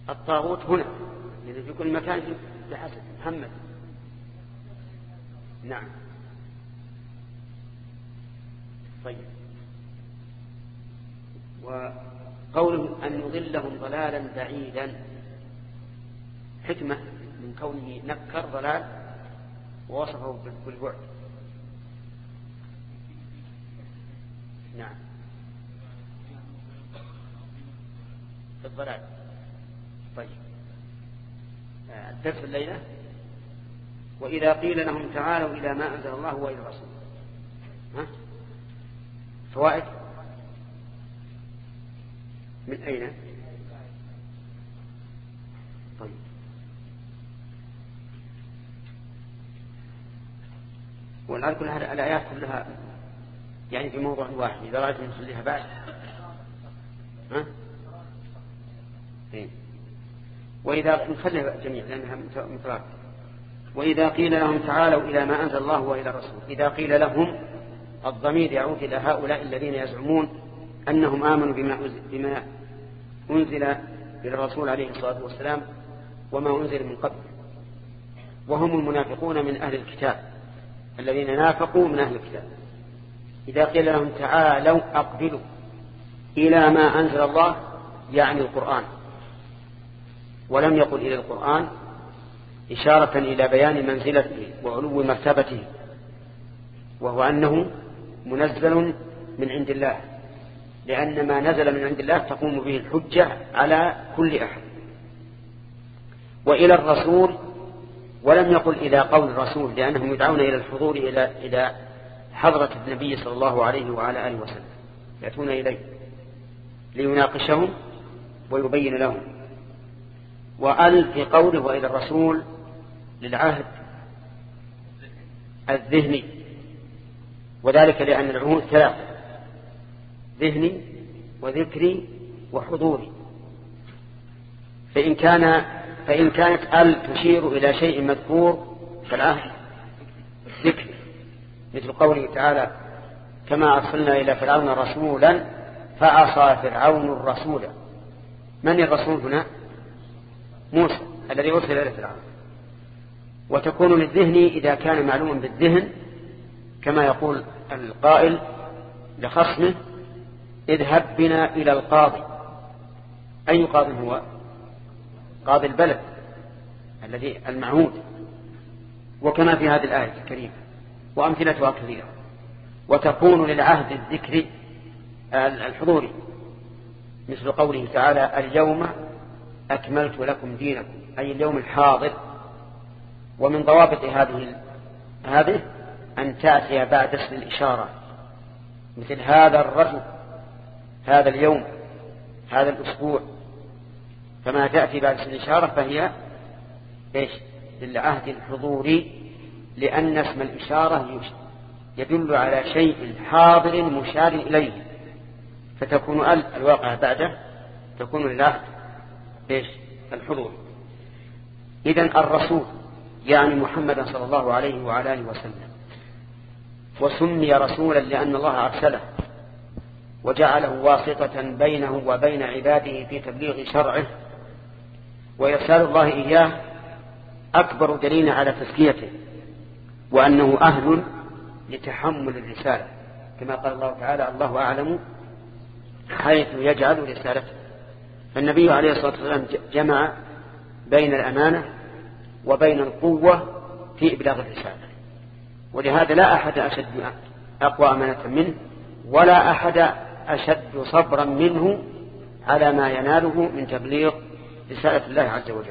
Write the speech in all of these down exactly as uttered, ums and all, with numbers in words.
الطاغوت هنا يعني في كل مكان بحسب محمد. نعم. طيب، وقوله أن يضلهم ضلالا بعيدا حكمة من كونه نكر ضلال ووصفه بالبعد. نعم، الضلال. طيب، الدرس الليلة: وإذا قيل لهم تعالوا إلى ما أنزل الله وإلى الرسول. ها؟ فوائد من أين؟ طيب، والآن كل هذه الآيات كلها يعني في موضوع واحد، إذا رأيت نخليها بعد. ها؟ إيه؟ وإذا نخليها جميع لأنها مترابطة. وإذا قيل لهم تعالوا إلى ما أنزل الله وإلى الرسول. إذا قيل لهم الضمير يعود إلى هؤلاء الذين يزعمون أنهم آمنوا بما أنزل إلى الرسول عليه الصلاة والسلام وما أنزل من قبل، وهم المنافقون من أهل الكتاب الذين نافقوا من أهل الكتاب. إذا قيل لهم تعالوا أقبلوا إلى ما أنزل الله يعني القرآن، ولم يقل إلى القرآن إشارة إلى بيان منزلته وعلو مرتبته، وهو أنه منزل من عند الله، لأن ما نزل من عند الله تقوم به الحجة على كل أحد. وإلى الرسول، ولم يقل إلى قول الرسول، لأنهم يدعون إلى الحضور إلى إلى حضرة النبي صلى الله عليه وعلى آله وسلم، يأتون إليه ليناقشهم ويبين لهم. وأل في قوله وإلى الرسول للعهد الذهني، وذلك لأن العهود ثلاثة: ذهني وذكري وحضوري. فإن كان فإن كانت أل تشير إلى شيء مذكور فالعهد ذكري، مثل قوله تعالى: كما أرسلنا إلى فرعون رسولا فعصى فرعون الرسول. من الرسول هنا؟ موسى الذي أرسل إلى فرعون. وتكون للذهن إذا كان معلوما بالذهن، كما يقول القائل لخصمه: اذهب بنا إلى القاضي. أي قاضي هو؟ قاضي البلد الذي المعهود. وكما في هذه الآية الكريمة وأمثلتها كثيرة. وتكون للعهد الذكري الحضوري، مثل قوله تعالى: اليوم أكملت لكم دينكم، أي اليوم الحاضر. ومن ضوابط هذه هذه أن تأتي بعد اسم الإشارة، مثل هذا الرجل، هذا اليوم، هذا الأسبوع. فما تأتي بعد اسم الإشارة فهي إيش؟ للعهد الحضوري، لأن اسم الإشارة يدل على شيء حاضر مشار إليه، فتكون ال الواقع بعده تكون للعهد إيش؟ الحضور. إذن الرسول يعني محمد صلى الله عليه وعلى آله وسلم، وسمي رسولا لأن الله أرسله وجعله واسطة بينه وبين عباده في تبليغ شرعه. وإرسال الله إياه أكبر دليل على تزكيته، وأنه أهل لتحمل الرسالة، كما قال الله تعالى: الله أعلم حيث يجعل رسالته. فالنبي عليه الصلاة والسلام جمع بين الأمانة وبين القوة في إبلاغ الرسالة، ولهذا لا أحد أشد أقوى أمانة منه، ولا أحد أشد صبرا منه على ما يناله من تبليغ رسالة الله عز وجل.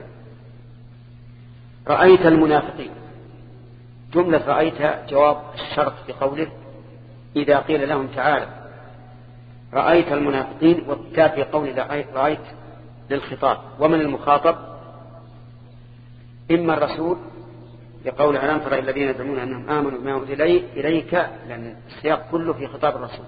رأيت المنافقين، جملة رأيت جواب الشرط بقوله: إذا قيل لهم تعالى. رأيت المنافقين، والتاء في قول رأيت للخطاب. ومن المخاطب؟ إما الرسول لقول ألم تر الذين يزعمون أنهم آمنوا بما أنزل إليك، لأن السياق كله في خطاب الرسول،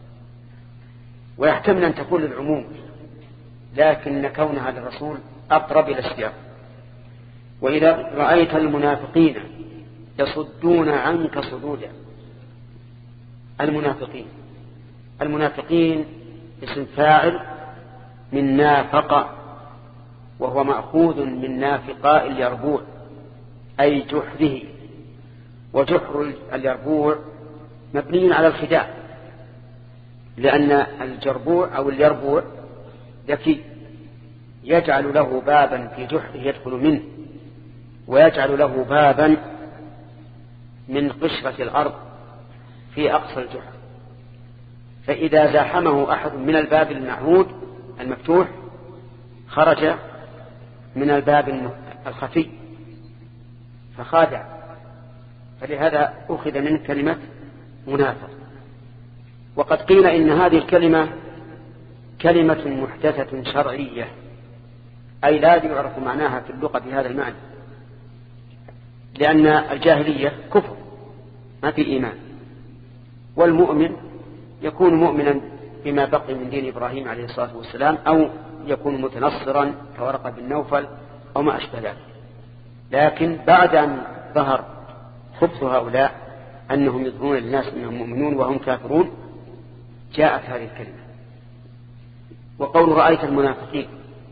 ويحتمل أن تكون للعموم، لكن كونها للرسول أقرب إلى السياق. وإذا رأيت المنافقين يصدون عنك صدودا. المنافقين المنافقين اسم فاعل من نافق، وهو مأخوذ من نافقاء اليربوع أي جحره، وجحر اليربوع مبني على الخداع، لأن الجربوع أو اليربوع ذكي يجعل له بابا في جحره يدخل منه، ويجعل له بابا من قشرة الأرض في أقصى الجحر، فإذا زاحمه أحد من الباب المعهود المفتوح خرج من الباب الخفي فخادع، فلهذا أخذ من كلمة منافق. وقد قيل إن هذه الكلمة كلمة محدثة شرعية، أي لا يعرف معناها في اللغة بهذا المعنى، لأن الجاهلية كفر ما في إيمان، والمؤمن يكون مؤمنا بما بقي من دين إبراهيم عليه الصلاة والسلام، أو يكون متنصرا كورقة بن نوفل أو ما أشبه ذلك. لكن بعد أن ظهر خبث هؤلاء أنهم يظهرون للناس أنهم مؤمنون وهم كافرون جاءت هذه الكلمة. وقول رأيت المنافقين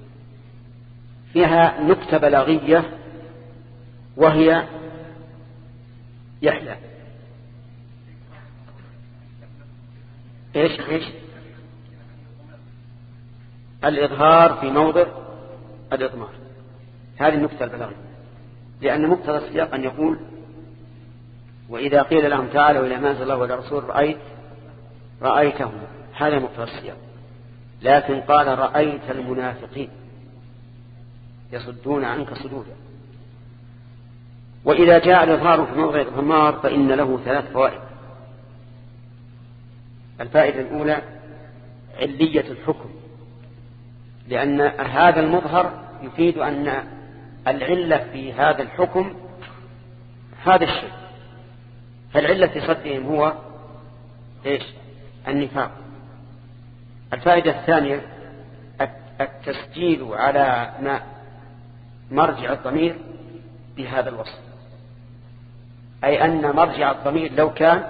فيها نكتة بلاغية وهي يحلى إيش إيش الإظهار في موضع الإضمار، هذه النكتة البلاغية، لأن مقتضى السياق أن يقول وإذا قيل لهم تعالوا إلى ما أنزل الله وإلى الرسول رأيت رأيتهم، هذا مقتضى السياق. لكن قال رأيت المنافقين يصدون عنك صدودا. وإذا جاء الإظهار في موضع الإضمار فإن له ثلاث فوائد. الفائدة الأولى علية الحكم، لأن هذا المظهر يفيد أن العلة في هذا الحكم هذا الشيء، فالعلة في صدهم هو إيش؟ النفاق. الفائدة الثانية التسجيل على ما مرجع الضمير بهذا الوصف، أي أن مرجع الضمير لو كان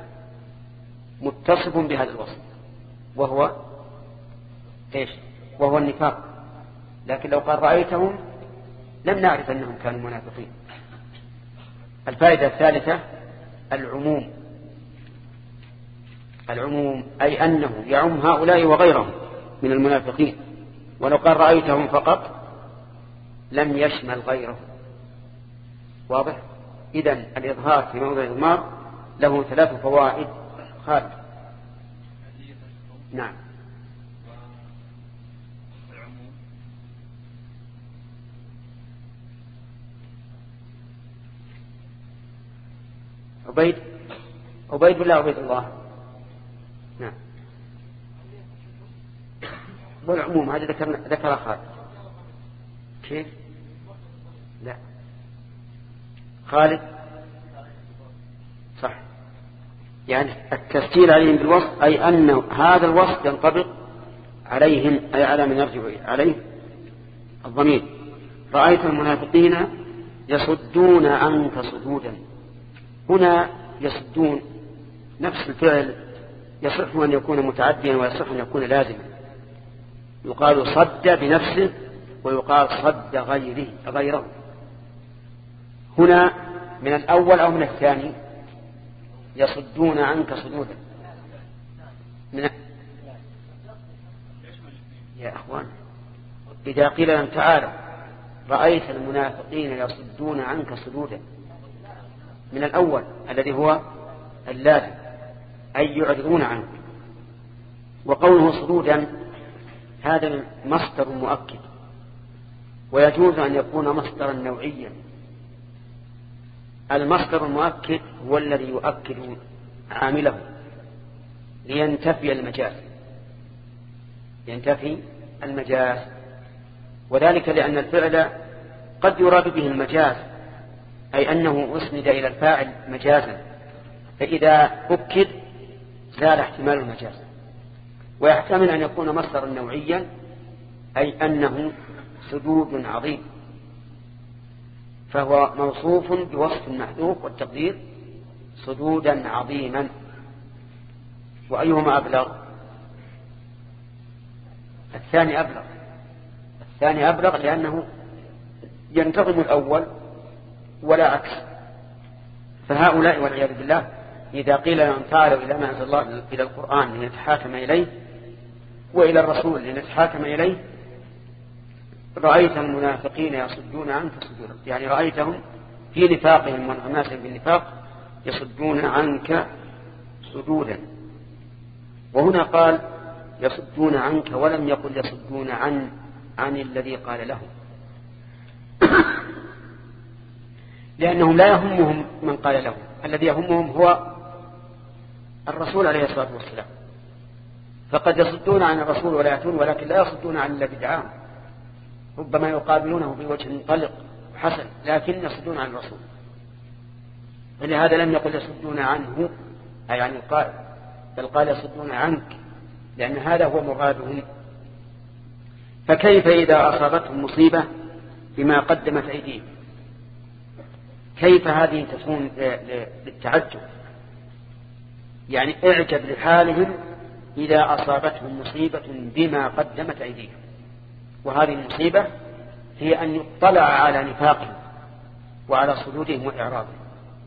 متصف بهذا الوصف وهو إيش؟ وهو النفاق، لكن لو قال رأيتهم لم نعرف أنهم كانوا منافقين. الفائدة الثالثة العموم، العموم أي أنه يعم هؤلاء وغيرهم من المنافقين، ولو قال رأيتهم فقط لم يشمل غيرهم. واضح؟ إذن الإظهار في موضع الإضمار له ثلاث فوائد خالد. نعم. عبيد عبيد الله عبيد الله. نعم. والعموم هذا ذكر ذكر خالد. كيف؟ لا خالد صح، يعني التسجيل عليهم بالوصف أي أن هذا الوصف ينطبق عليهم، أي على من يرجع عليه الضمير. رأيت المنافقين يصدون عنك صدودا، هنا يصدون نفس الفعل يصح أن يكون متعديا ويصح أن يكون لازما، يقال صد بنفسه ويقال صد غيره غيره. هنا من الأول أو من الثاني يصدون عنك صدودا من يا أخوان إذا قيل لهم تعالوا رأيت المنافقين يصدون عنك صدودا من الأول الذي هو اللازم أي يعرضون عنك. وقوله صدودا هذا مصدر مؤكد، ويجوز أن يكون مصدرا نوعيا. المصدر المؤكد هو الذي يؤكد عامله لينتفي المجاز، ينتفي المجاز، وذلك لأن الفعل قد يراد به المجاز، أي أنه أسند إلى الفاعل مجازا، فإذا أكد زال احتمال المجاز. ويحتمل أن يكون مصدرا نوعيا أي أنه سدود عظيم، فهو موصوف بوصف محذوف والتقدير سدودا عظيما. وأيهما أبلغ؟ الثاني أبلغ، الثاني أبلغ لأنه ينتظم الأول ولا عكس. فهؤلاء والعياذ بالله إذا قيل لهم تعالوا إلى ما أنزل الله إلى القرآن لنتحاكم إليه وإلى الرسول لنتحاكم إليه رأيت المنافقين يصدون عنك صدورا، يعني رأيتهم في نفاقهم وانغماسهم بالنفاق يصدون عنك صدودا. وهنا قال يصدون عنك ولم يقل يصدون عن عن الذي قال لهم لأنهم لا يهمهم من قال لهم، الذي يهمهم هو الرسول عليه الصلاة والسلام. فقد يصدون عن الرسول ولا يأتون، ولكن لا يصدون عن الذي دعاهم، ربما يقابلونه بوجه منطلق حسن لكن يصدون عن الرسول. فلهذا لم يقل يصدون عنه أي عن القائل، بل قال يصدون عنك، لأن هذا هو مرادهم. فكيف إذا أصابتهم مصيبة بما قدمت أيديهم؟ كيف هذه تكون للتعجب؟ يعني اعجب لحالهم إذا أصابتهم مصيبة بما قدمت أيديهم. وهذه المصيبة هي أن يطلع على نفاقهم وعلى صدورهم وإعراضهم.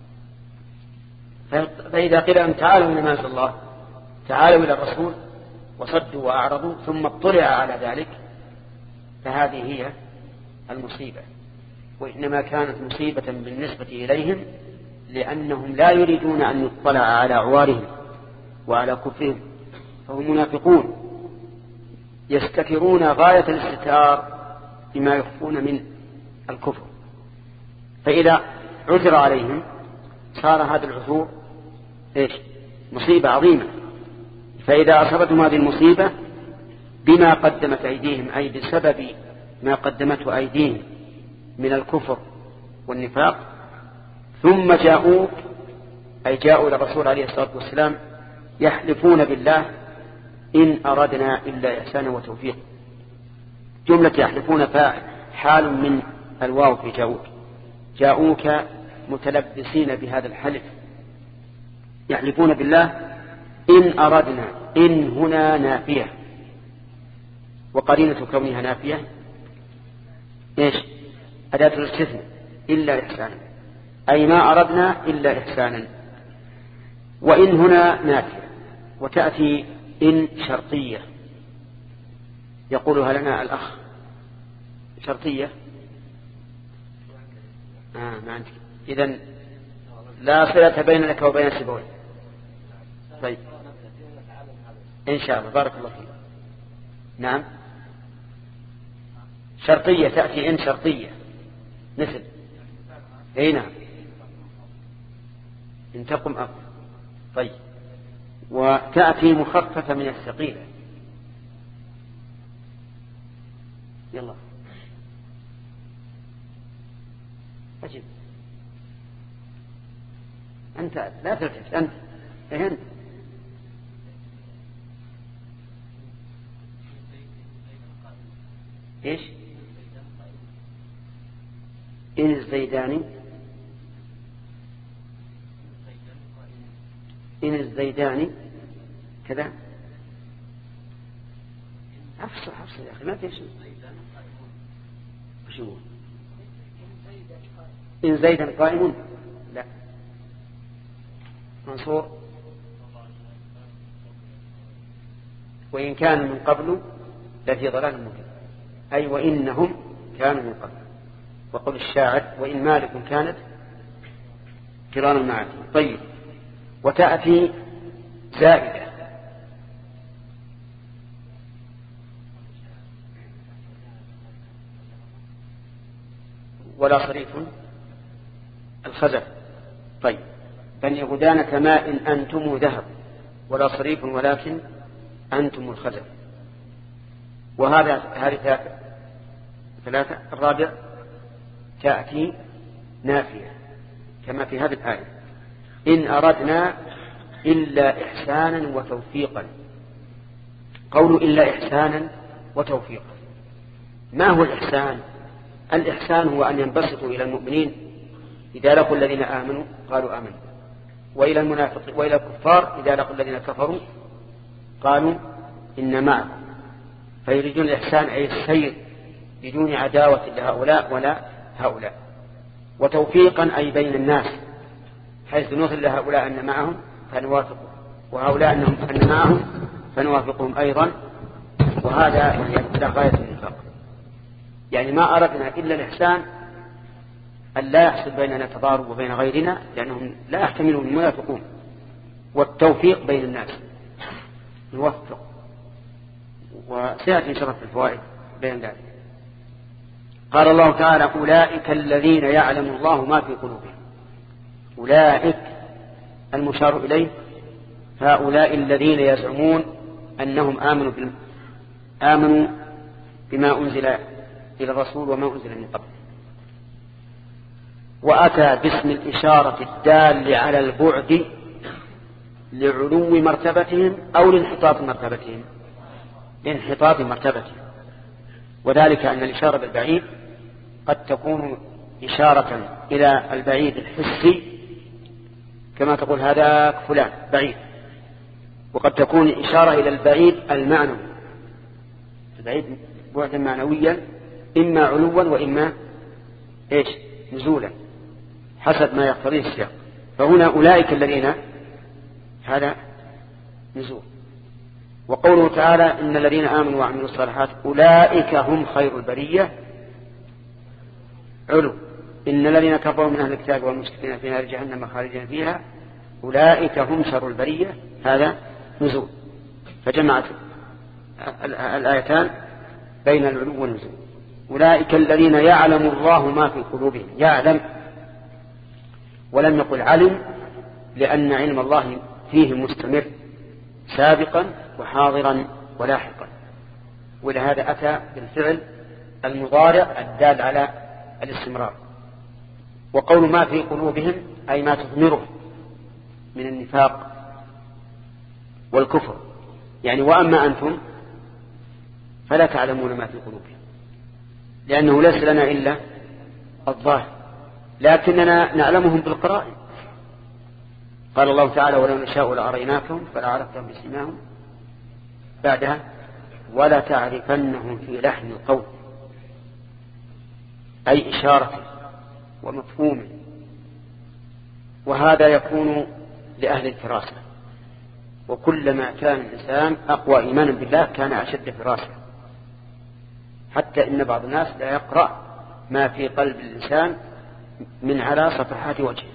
فإذا قيل لهم تعالوا إلى ما أنزل الله، تعالوا إلى الرسول، وصدوا وأعرضوا ثم اطلع على ذلك، فهذه هي المصيبة. وإنما كانت مصيبة بالنسبة إليهم لأنهم لا يريدون أن يطلع على عوارهم وعلى كفرهم، فهم منافقون يستترون غاية الاستتار بما يخفون من الكفر. فإذا عثر عليهم صار هذا العثور إيش؟ مصيبة عظيمة. فإذا أصابتهم هذه المصيبة بما قدمت أيديهم، أي بسبب ما قدمته أيديهم من الكفر والنفاق، ثم جاءوك أي جاءوا إلى الرسول عليه الصلاة والسلام يحلفون بالله إن أردنا إلا إحسانا وتوفيق. جملة يحلفون فاعل حال من الواو في جاءوك، جاءوك متلبسين بهذا الحلف، يحلفون بالله إن أردنا، إن هنا نافية، وقرينة كونها نافية إيش؟ أداة الاستثناء، إلا إحسانا، أي ما أردنا إلا إحسانا. وإن هنا نافية، وتأتي إن شرطية يقولها لنا الأخ شرطية. آه ما عندك إذن لا صلة بينك وبين سبوي. طيب إن شاء الله بارك الله فيك. نعم شرطية، تأتي إن شرطية مثل أي نعم إن تقم أقم. طيب وتأتي مخففة من الثقيلة. يلا أجب أنت لا تلتفت أنت فهمت. إيش إن الزيداني إن الزيداني كذا حفص حفص يا أخي ما تيش شو إن زيدا قائم لا منصور. وإن كان من قبل لفي ضلال مبين، أي وإنهم كانوا من قبل. وقل الشاعر وإن مالك كانت كرام المعاتي. طيب وتأتي زائدة ولا صريف الخزف. طيب بني غدانة ماء أنتم ذهب ولا صريف ولكن أنتم الخزف. وهذا هذه ثلاثة. الرابع تأتي نافية كما في هذه الآية إن أردنا إلا إحسانا وتوفيقا. قول إلا إحسانا وتوفيقا، ما هو الإحسان؟ الإحسان هو أن ينبسطوا إلى المؤمنين إذا لقوا الذين آمنوا قالوا آمنوا، وإلى المنافقين وإلى الكفار إذا لقوا الذين كفروا قالوا إن معكم. فيريدون الإحسان أي السير بدون عداوة لهؤلاء ولا هؤلاء، وتوفيقا أي بين الناس، حيث نظهر لهؤلاء أن معهم فنوافقهم، وهؤلاء أنهم أن معهم فنوافقهم أيضا، وهذا إلى غاية النفاق. يعني ما أردنا إلا الإحسان، أن لا يحصل بيننا تضارب وبين غيرنا، لأنهم لا يحتملون المنافقون، والتوفيق بين الناس نوفق، وسيأتي إن شاء الله في الفوائد بين ذلك. قال الله تعالى: أولئك الذين يعلم الله ما في قلوبهم. أولئك المشار إليه هؤلاء الذين يزعمون أنهم آمنوا, آمنوا بما أنزل إلى الرسول وما أنزل من قبل، وأتى باسم الإشارة الدال على البعد لعلو مرتبتهم أو لانحطاط مرتبتهم، لانحطاط مرتبتهم. وذلك أن الإشارة بالبعيد قد تكون إشارة إلى البعيد الحسي، كما تقول هذا فلان بعيد، وقد تكون إشارة إلى البعيد المعنوي، البعيد بعدا معنويا، إما علوا وإما إيش نزولا، حسب ما يقتضيه السياق. فهنا أولئك الذين، هذا نزول. وقوله تعالى: إن الذين آمنوا وعملوا الصالحات أولئك هم خير البرية، علو. إن الذين كفروا من أهل الكتاب والمشركين في نار جهنم خالدين فيها أولئك هم شر البرية، هذا نزول. فجمعت الآيتان بين العلو والنزول. أولئك الذين يعلم الله ما في قلوبهم، يعلم، ولم يقل علم، لأن علم الله فيه مستمر سابقا وحاضرا ولاحقا، ولهذا أتى بالفعل المضارع الدال على الاستمرار. وقول ما في قلوبهم أي ما تثمره من النفاق والكفر، يعني وأما أنتم فلا تعلمون ما في قلوبهم، لأنه ليس لنا إلا الظاهر، لكننا نعلمهم بالقرائن. قال الله تعالى: ولو نشاء لأريناكم فلا عرفتم بسيماهم، بعدها ولا تعرفنهم في لحن القول، أي إشارة ومفهوم. وهذا يكون لأهل الفراسة، وكلما كان الإنسان أقوى إيمانا بالله كان أشد فراسة، حتى إن بعض الناس لا يقرأ ما في قلب الإنسان من على صفحات وجهه.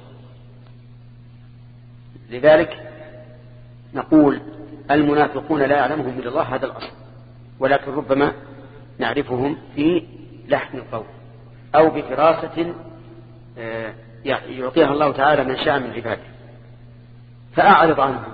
لذلك نقول المنافقون لا يعلمهم إلا الله، هذا الأصل، ولكن ربما نعرفهم في لحن القول أو بفراسة يعطيها الله تعالى من شاء من عباده. فأعرض عنهم،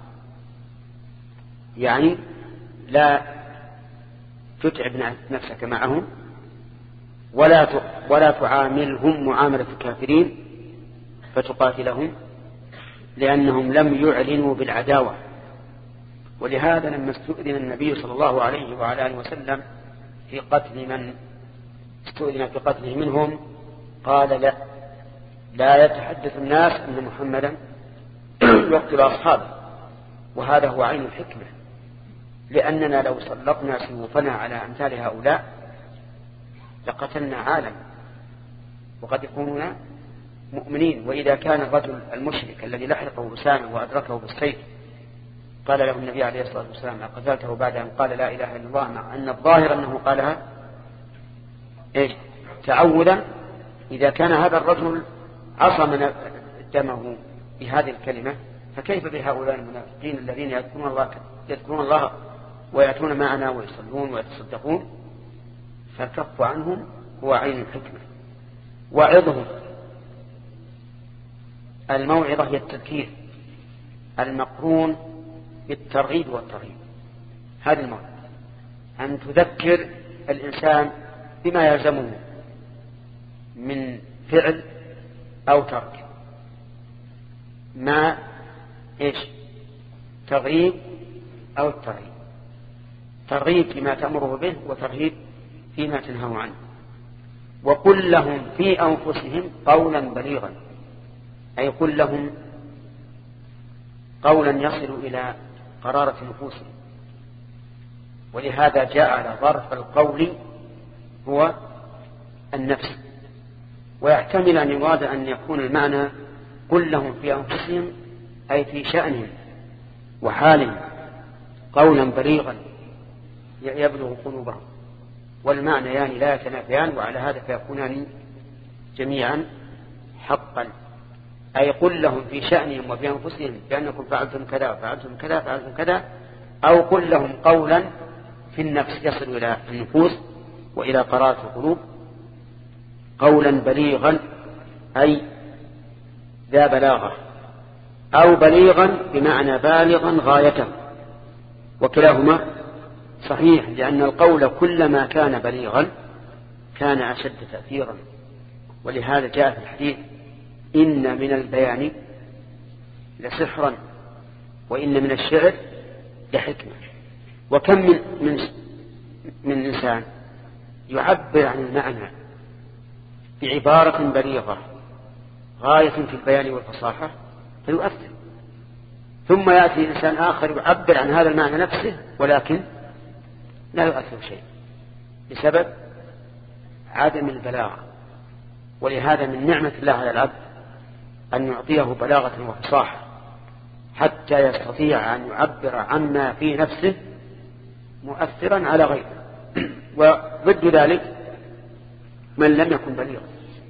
يعني لا تتعب نفسك معهم، ولا ولا تعاملهم معاملة الكافرين فتقاتلهم، لأنهم لم يعلنوا بالعداوة. ولهذا لما استؤذن النبي صلى الله عليه وعلى آله وسلم في قتل من استؤذن في قتله منهم، قال: لا لا يتحدث الناس أن محمدا يقتل أصحابه. وهذا هو عين الحكمة، لأننا لو سلطنا سيوفنا على أمثال هؤلاء لقتلنا عالم، وقد يكونون مؤمنين. وإذا كان الرجل المشرك الذي لحقه أسامة وأدركه بالسيف قال له النبي عليه الصلاة والسلام: أقتلته بعد أن قال لا إله إلا الله، مع أن الظاهر أنه قالها إيش تعوذا، إذا كان هذا الرجل عصم دمه بهذه الكلمة، فكيف بهؤلاء المنافقين الذين يذكرون الله يذكرون الله ويأتون معنا ويصلون ويتصدقون؟ فالكف عنهم هو عين الحكمة. وعظهم، الموعظة هي التذكير المقرون بالترغيب والترهيب. هذه الموعظة أن تذكر الإنسان بما يلزمه من فعل أو ترك، مع إيش ترغيب أو الترهيب، ترغيب فيما تأمره به وترهيب فيما تنهى عنه. وقل لهم في أنفسهم قولا بليغا، أي قل لهم قولا يصل إلى قرارة نفوسهم. ولهذا جاء على ظرف القول هو النفس. ويحتمل أن يراد أن يكون المعنى قل لهم في أنفسهم أي في شأنهم وحالهم قولا بليغا يبلغ قلوبهم، والمعنى يعني لا يتنافيان، وعلى هذا فيكونان جميعا حقا. أي قل لهم في شأنهم وفي أنفسهم بأنكم فعلتم كذا وفعلتم كذا فعلتم كذا، أو قل لهم قولا في النفس يصل إلى النفوس وإلى قرارة القلوب، قولا بليغا أي ذا بلاغة، أو بليغا بمعنى بالغا غايته، وكلاهما صحيح، لأن القول كلما كان بليغا كان أشد تأثيرا. ولهذا جاء في الحديث إن من البيان لسحرا وإن من الشعر لحكمة. وكم من, من, من إنسان يعبر عن المعنى بعبارة بليغة غاية في البيان والفصاحة فيؤثر، ثم يأتي إنسان آخر يعبر عن هذا المعنى نفسه ولكن لا يؤثر شيء بسبب عدم البلاغة. ولهذا من نعمة الله على العبد أن يعطيه بلاغة وفصاحة حتى يستطيع أن يعبر عما في نفسه مؤثرا على غيره. وضد ذلك من لم يكن بليغا.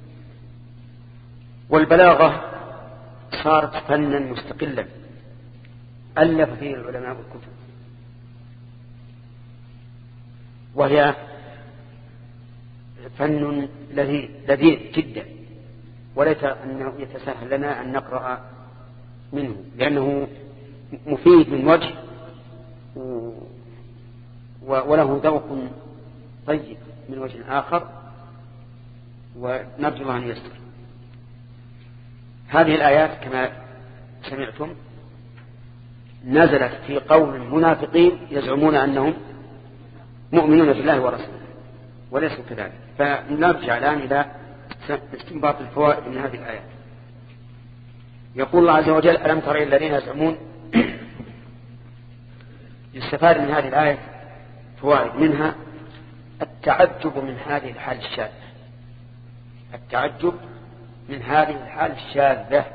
والبلاغة صارت فنا مستقلا ألف فيه العلماء الكتب، وهي فن لذيذ جدا، وليس أنه يتساهل لنا أن نقرأ منه، لأنه مفيد من وجه وله ذوق طيب من وجه آخر، ونرجو أن يستر. هذه الآيات كما سمعتم نزلت في قول المنافقين يزعمون أنهم مؤمنون بالله ورسوله وليسوا كذلك. فنرجع الآن إلى استنباط الفوائد من هذه الآيات. يقول الله عز وجل ألم تر الذين يزعمون. يستفاد من هذه الآية فوائد، منها التعجب من هذه الحال الشاذة، التعجب من هذه الحال الشاذة.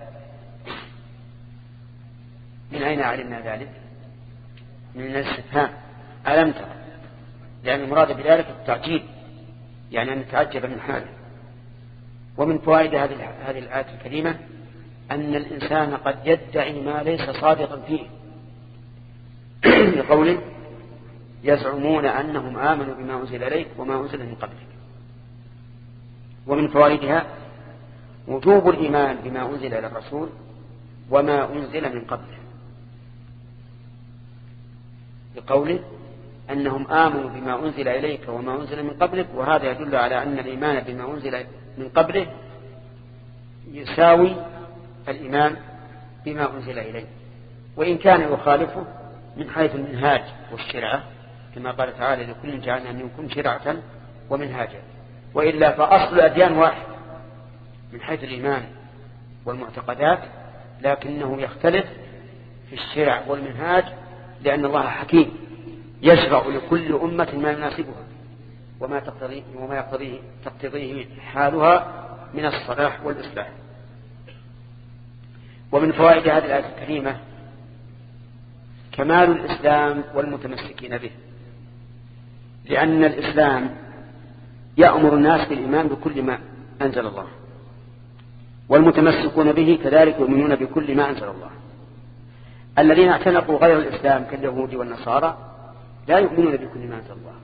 من أين علمنا ذلك؟ من الاستفهام ألم تر، لأن المراد بذلك التعجيب، يعني أن نتعجب من حاله. ومن فوائد هذه الآية الكريمة أن الإنسان قد يدعي ما ليس صادقا فيه، لقوله يزعمون أنهم آمنوا بما أنزل إليك وما أنزل من قبلك. ومن فوائدها وجوب الإيمان بما أنزل إلى الرسول وما أنزل من قبله، لقوله أنهم آمنوا بما أنزل إليك وما أنزل من قبلك. وهذا يدل على أن الإيمان بما أنزل من قبله يساوي الإيمان بما أنزل إليه، وإن كان يخالفه من حيث المنهاج والشرعة، كما قال تعالى لكل جعلنا منكم شرعة ومنهاجا. وإلا فأصل الأديان واحد من حيث الإيمان والمعتقدات، لكنه يختلف في الشرع والمنهاج، لأن الله حكيم يشرع لكل أمة ما يناسبها وما تقتضيه وما يقتضيه تقتضيه حالها من الصلاح والإصلاح. ومن فوائد هذه الآية الكريمة كمال الإسلام والمتمسكين به، لأن الإسلام يأمر الناس بالإيمان بكل ما أنزل الله، والمتمسكون به كذلك يؤمنون بكل ما أنزل الله. الذين اعتنقوا غير الإسلام كاليهود والنصارى لا يؤمنون بكل ما أنزل الله،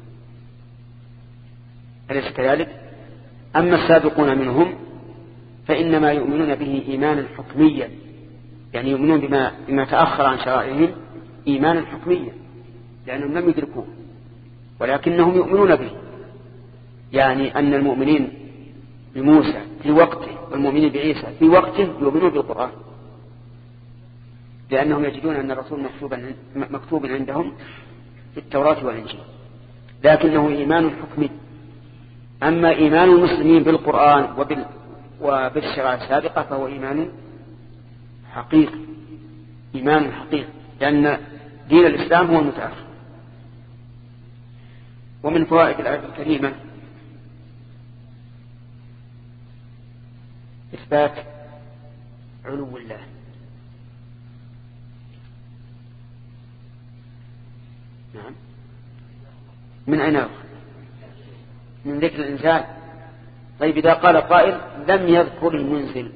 أليس كذلك؟ أما السابقون منهم فإنما يؤمنون به إيمانا حكميا، يعني يؤمنون بما, بما تأخر عن شرائعهم إيمانا حكميا لأنهم لم يدركوه، ولكنهم يؤمنون به، يعني أن المؤمنين بموسى في وقته والمؤمنين بعيسى في وقته يؤمنون بالقرآن، لأنهم يجدون أن الرسول مكتوب عندهم في التوراة والإنجيل، لكنه إيمان حكمي. أما إيمان المسلمين بالقرآن وبال وبالشرائع السابقة فهو إيمان حقيقي، إيمان حقيقي، لأن دين الإسلام هو المتأخر. ومن فوائد الآية الكريمة إثبات علو الله. نعم. من أين يأخذ؟ من ذكر الإنسان. طيب إذا قال قائل لم يذكر المنزل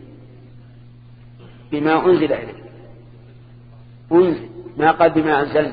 بما أنزل إليه، أنزل ما قال بما أنزلنا،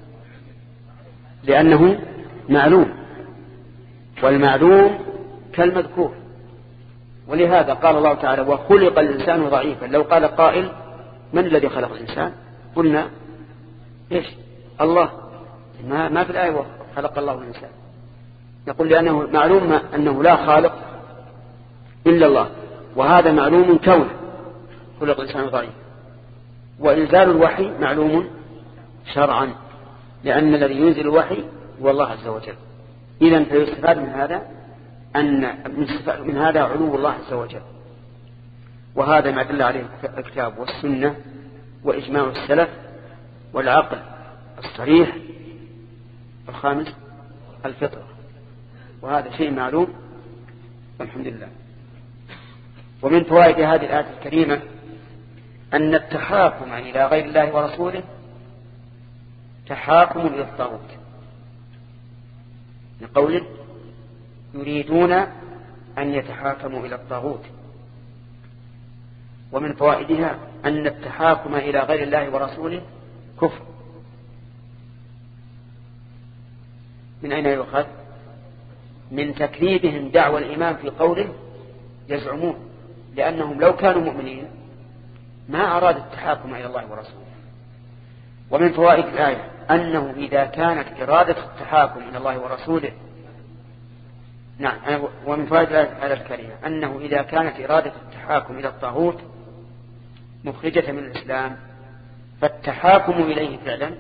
لأنه معلوم، والمعلوم كالمذكور. ولهذا قال الله تعالى وخلق الإنسان ضعيفا. لو قال قائل من الذي خلق الإنسان قلنا إيش؟ الله. ما, ما في الآية خلق الله الإنسان، نقول لأنه معلوم أنه لا خالق إلا الله، وهذا معلوم كونه خلق الإنسان ضعيفا. وإنزال الوحي معلوم شرعا، لأن الذي ينزل الوحي هو الله عز وجل. إذن فيستفاد من هذا أن من هذا علو الله عز وجل، وهذا ما دل عليه الكتاب والسنة وإجماع السلف والعقل الصريح. الخامس الفطرة، وهذا شيء معلوم والحمد لله. ومن فوائد هذه الآية الكريمة أن التحاكم إلى غير الله ورسوله تحاكم إلى الطاغوت، لقوله يريدون أن يتحاكموا إلى الطاغوت. ومن فوائدها أن التحاكم إلى غير الله ورسوله كفر. من أين يؤخذ؟ من تكذيبهم دعوى الإيمان في قوله يزعمون، لأنهم لو كانوا مؤمنين ما أراد التحاكم إلى الله ورسوله. ومن فوائد الآية أنه إذا كانت إرادة التحاكم إلى الله ورسوله نعم ومن فوائد الآية الكريمة أنه إذا كانت إرادة التحاكم إلى الطاغوت مخرجة من الإسلام فالتحاكم إليه فعلا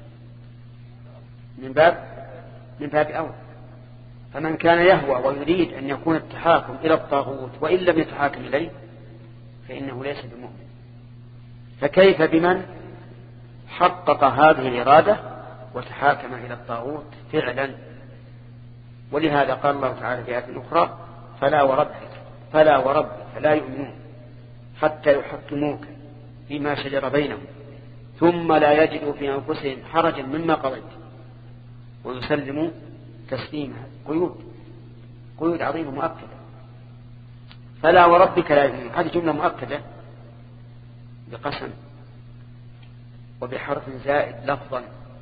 من باب من باب أول. فمن كان يهوى ويريد أن يكون التحاكم إلى الطاغوت وإن لم يتحاكم إليه فإنه ليس بمؤمن. فكيف بمن حقق هذه الإرادة وتحاكم إلى الطاغوت فعلا؟ ولهذا قال الله تعالى في آية أخرى فلا وربك فلا وربك لا يؤمنون حتى يحكموك فيما شجر بينهم ثم لا يجدوا في أنفسهم حرجا مما قضيت ويسلموا تسليما. قيود قيود عظيمة مؤكدة. فلا وربك لا يؤمنون، هذه جملة مؤكدة بقسم وبحرف زائد لفظا.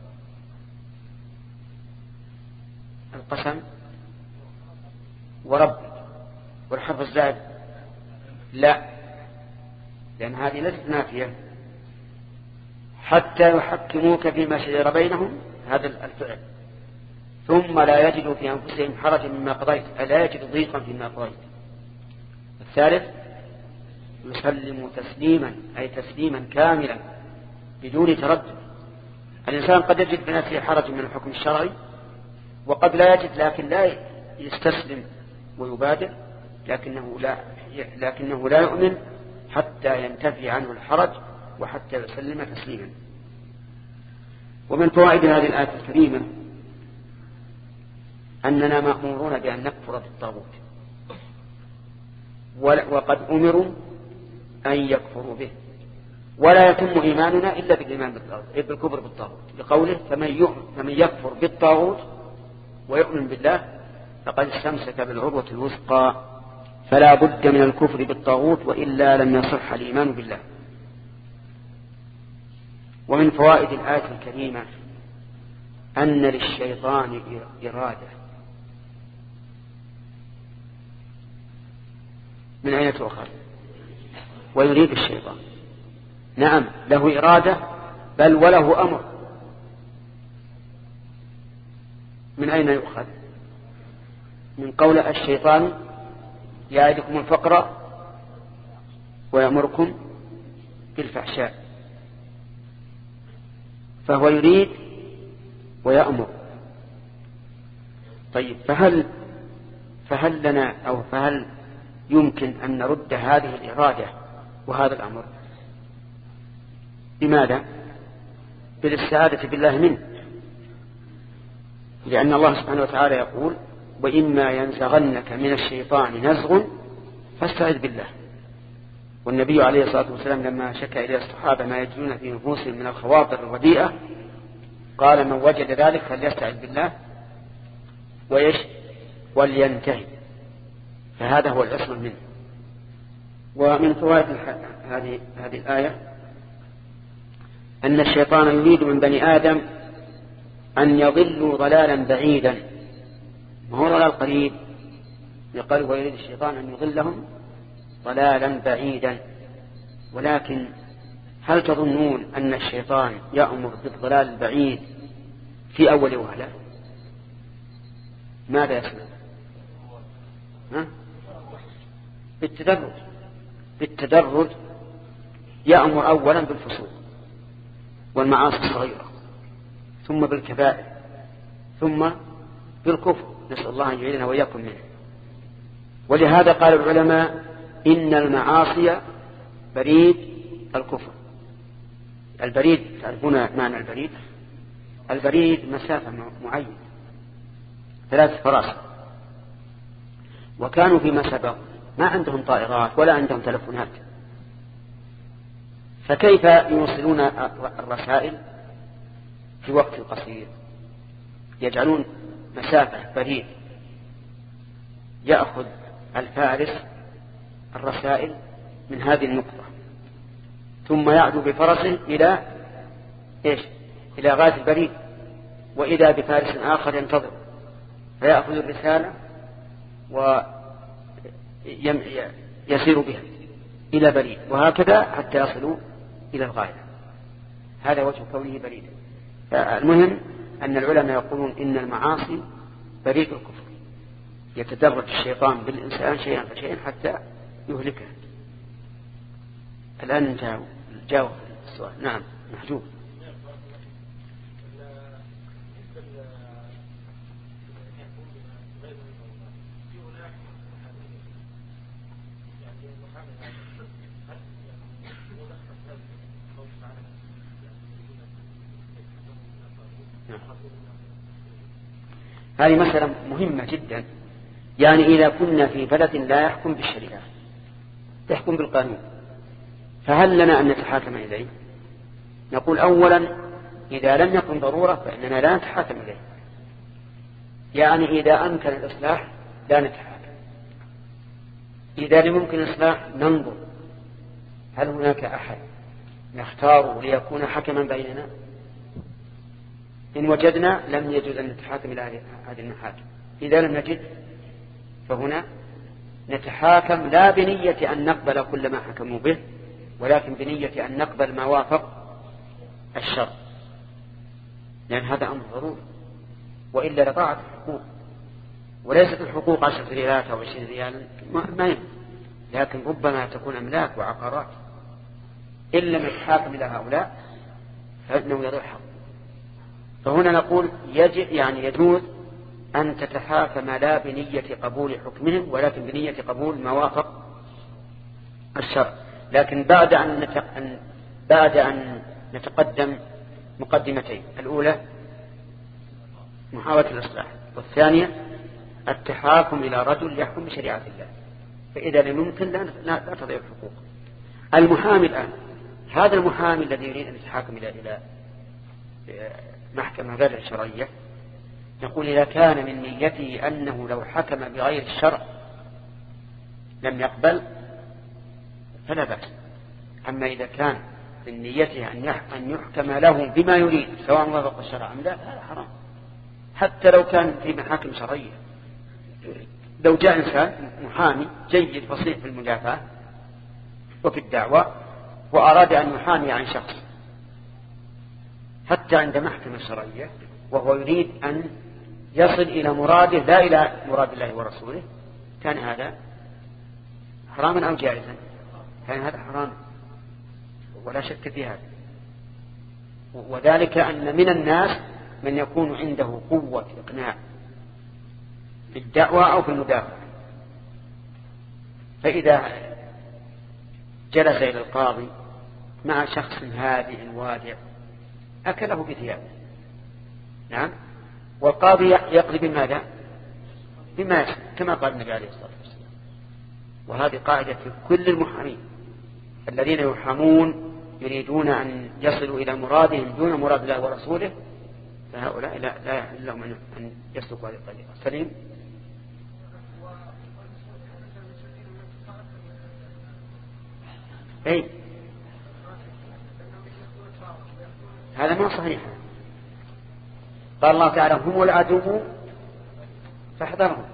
القسم وربك، والحرف الزائد لا، لأن هذه ليست نافية. حتى يحكموك فيما شجر بينهم هذا الفعل ثم لا يجدوا في أنفسهم حرجا مما قضيت، ألا يجدوا ضيقا فيما قضيت. الثالث يسلموا تسليما، أي تسليما كاملا بدون تردد. الإنسان قد يجد في نفسه حرج من الحكم الشرعي وقد لا يجد، لكن لا يستسلم ويبادر، لكنه لا لكنه لا يؤمن حتى ينتفي عنه الحرج وحتى يسلم تسليما. ومن فوائد هذه الآية الكريمة أننا مأمورون بأن نكفر بالطاغوت، وقد أمروا أن يكفروا به، ولا يتم إيماننا إلا بالإيمان بالطاغوت، إلا بالكفر بالطاغوت، لقوله فمن, فمن يكفر بالطاغوت ويؤمن بالله فقد استمسك بالعروة الوثقى فلا بد من الكفر بالطاغوت وإلا لم يصح الإيمان بالله. ومن فوائد الآية الكريمة أن للشيطان إرادة. من أين تؤخذ؟ ويريد الشيطان، نعم له إرادة بل وله أمر. من أين يؤخذ؟ من قول الشيطان يعدكم الفقر ويأمركم بالفحشاء، فهو يريد ويأمر. طيب فهل فهل لنا أو فهل يمكن أن نرد هذه الإرادة وهذا الأمر؟ لماذا؟ بالاستعاذة بالله منه، لأن الله سبحانه وتعالى يقول وإما ينزغنك من الشيطان نزغ فاستعذ بالله. والنبي عليه الصلاة والسلام لما شكى إلى الصحابة ما يجدون في نفوسهم من الخواطر الرديئة قال من وجد ذلك فليستعذ بالله ويش ولينتهي، فهذا هو الأصل منه. ومن فوائد هذه هذه الآية أن الشيطان يريد من بني آدم أن يضلوا ضلالا بعيدا، ما هو ضلال قريب، يقال ويريد الشيطان أن يضلهم ضلالا بعيدا. ولكن هل تظنون أن الشيطان يأمر بالضلال البعيد في أول وهلة؟ ماذا يسمع؟ ها؟ بالتدرج بالتدرج يأمر أولا بالفسوق والمعاصي الصغيرة، ثم بالكبائر، ثم بالكفر، نسأل الله أن يعيننا وإياكم منه. ولهذا قال العلماء إن المعاصي بريد الكفر. البريد تعرفون معنى البريد؟ البريد مسافة معينة ثلاث فراسخ، وكانوا فيما سبق ما عندهم طائرات ولا عندهم تلفونات، فكيف يوصلون الرسائل في وقت قصير؟ يجعلون مسافة بريد يأخذ الفارس الرسائل من هذه النقطة، ثم يعدو بفرسه إلى إيش؟ إلى غاية البريد، وإذا بفارس آخر ينتظر فيأخذ الرسالة ويسير بها إلى بريد، وهكذا حتى يصلوا إلى الغاية. هذا وجه كونه بريدا. المهم أن العلماء يقولون إن المعاصي بريد الكفر، يتدرج الشيطان بالإنسان شيئا فشيئا حتى يهلكه. الآن نجاوب جاوب السؤال. نعم محجوب. هذه مسألة مهمة جدا. يعني إذا كنا في بلد لا يحكم بالشريعة، يحكم بالقانون، فهل لنا أن نتحاكم إليه؟ نقول أولا إذا لم يكن ضرورة فإننا لا نتحاكم إليه. يعني إذا أمكن الإصلاح لا نتحاكم، إذا لم يمكن الإصلاح ننظر هل هناك أحد نختاره ليكون حكما بيننا. إن وجدنا لم يجوز أن نتحاكم إلى هذه المحاكم. إذا لم نجد فهنا نتحاكم لا بنية أن نقبل كل ما حكموا به، ولكن بنية أن نقبل ما وافق الشرع، لأن هذا أمر ضروري، وإلا لضاعت الحقوق. وليست الحقوق عشرة ريالات أو عشرين ريالا ما يهم، لكن ربما تكون أملاك وعقارات. إن لم نتحاكم إلى هؤلاء فإنه يضيع حق. فهنا نقول يجب يعني يجوز أن تتحاكم لا بنية قبول حكمهم، ولكن بنية قبول ما وافق الشرع. لكن بعد أن نتق... بعد أن نتقدم مقدمتين: الأولى محاولة الإصلاح، والثانية التحاكم إلى رجل يحكم بشريعة الله. فإذا لم يمكن لا, لا تضيع الحقوق. المحامي الآن، هذا المحامي الذي يريد أن يتحاكم إلى إلى محكمة غير الشرعية، نقول إذا كان من نيته أنه لو حكم بغير الشرع لم يقبل فلا بأس. أما إذا كان من نيته أن يحكم له بما يريد سواء وافق الشرع أم لا، هذا حرام، حتى لو كان في محاكم شرعية. لو جاء إنسان محامي جيد فصيح في المدافعة وفي الدعوة وأراد أن يحامي عن شخص حتى عند محكمة شرعية، وهو يريد أن يصل إلى مراده لا إلى مراد الله ورسوله، كان هذا حراما أو جائزا؟ كان هذا حراما ولا شك في هذا. وذلك أن من الناس من يكون عنده قوة إقناع في الدعوة أو في المدافعة، فإذا جلس إلى القاضي مع شخص هادئ وادع أكله بثيابه، نعم، والقاضي يقضي بماذا؟ بما يشاء كما قال النبي عليه الصلاة والسلام. وهذه قاعدة في كل المحامين، الذين يحامون يريدون أن يصلوا إلى مرادهم دون مراد الله ورسوله، فهؤلاء لا, لا يحل لهم أن يسلكوا هذه الطريقة. سليم. أي هذا ما صحيح. قال الله تعالى هم العدو فاحذرهم.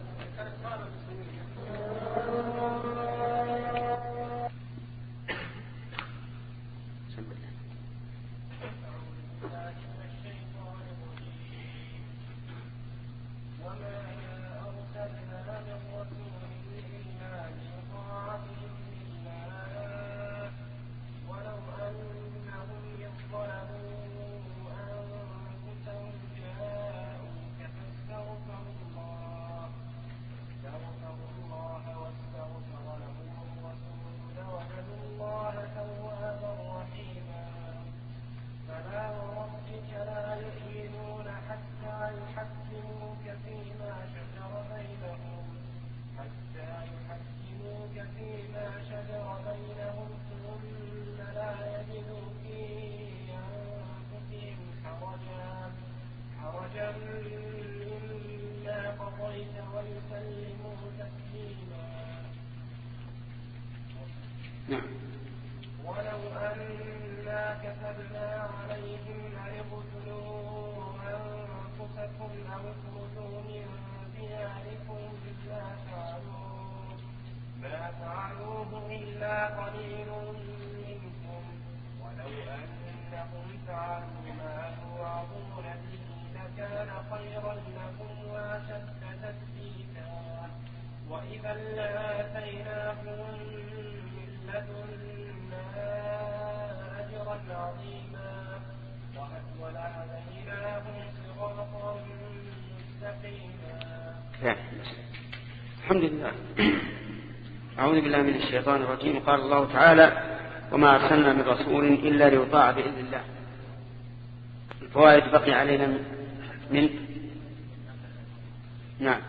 نعم. ولو أنا كتبنا عليهم أن اقتلوا أنفسكم أو اخرجوا من دياركم ما فعلوه ما فعلوه إلا قليل منكم ولو أنهم فعلوا ما توعظون به لكان خيرا لكم وأشد تثبيتا وإذا لآتيناهم لدنا أجرا عظيما ولهديناهم صراطا مستقيما. الحمد لله. أعوذ بالله من الشيطان الرجيم. قال الله تعالى وما أرسلنا من رسول إلا ليطاع بإذن الله. الفوائد بقي علينا من نعم.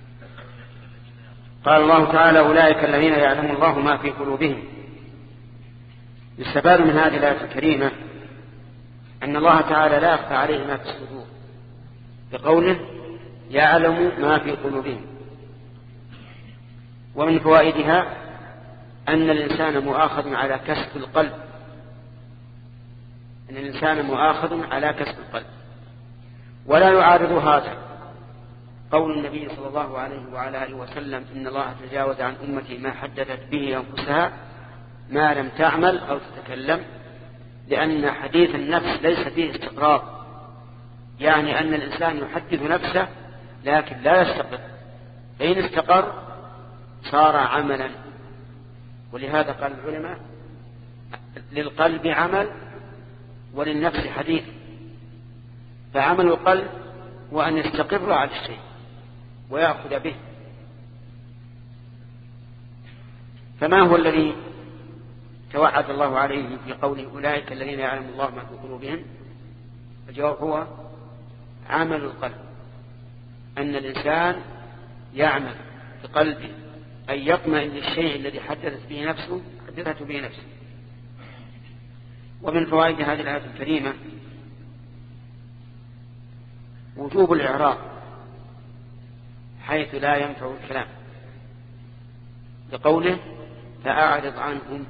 قال الله تعالى أولئك الذين يعلم الله ما في قلوبهم. يستفاد من هذه الآية الكريمة أن الله تعالى لا يخفى عليه ما في الصدور بقوله يعلم ما في قلوبهم. ومن فوائدها أن الإنسان مؤاخذ على كسب القلب أن الإنسان مؤاخذ على كسب القلب ولا يعارض هذا قول النبي صلى الله عليه وعلى آله وسلم إن الله تجاوز عن أمتي ما حدثت به أنفسها ما لم تعمل أو تتكلم، لأن حديث النفس ليس فيه استقرار، يعني أن الإنسان يحدث نفسه لكن لا يستقر، فإن استقر صار عملا. ولهذا قال العلماء للقلب عمل وللنفس حديث، فعمل القلب وأن يستقر على الشيء ويأخذ به. فما هو الذي توعد الله عليه في قوله أولئك الذين يعلم الله ما في قلوبهم؟ الجواب هو عمل القلب، أن الإنسان يعمل بقلبه أن يطمئن للشيء الذي حدثت به نفسه حدثته به نفسه. ومن فوائد هذه الآية الكريمة وجوب الإعراض حيث لا ينفع الكلام بقوله فأعرض عنهم.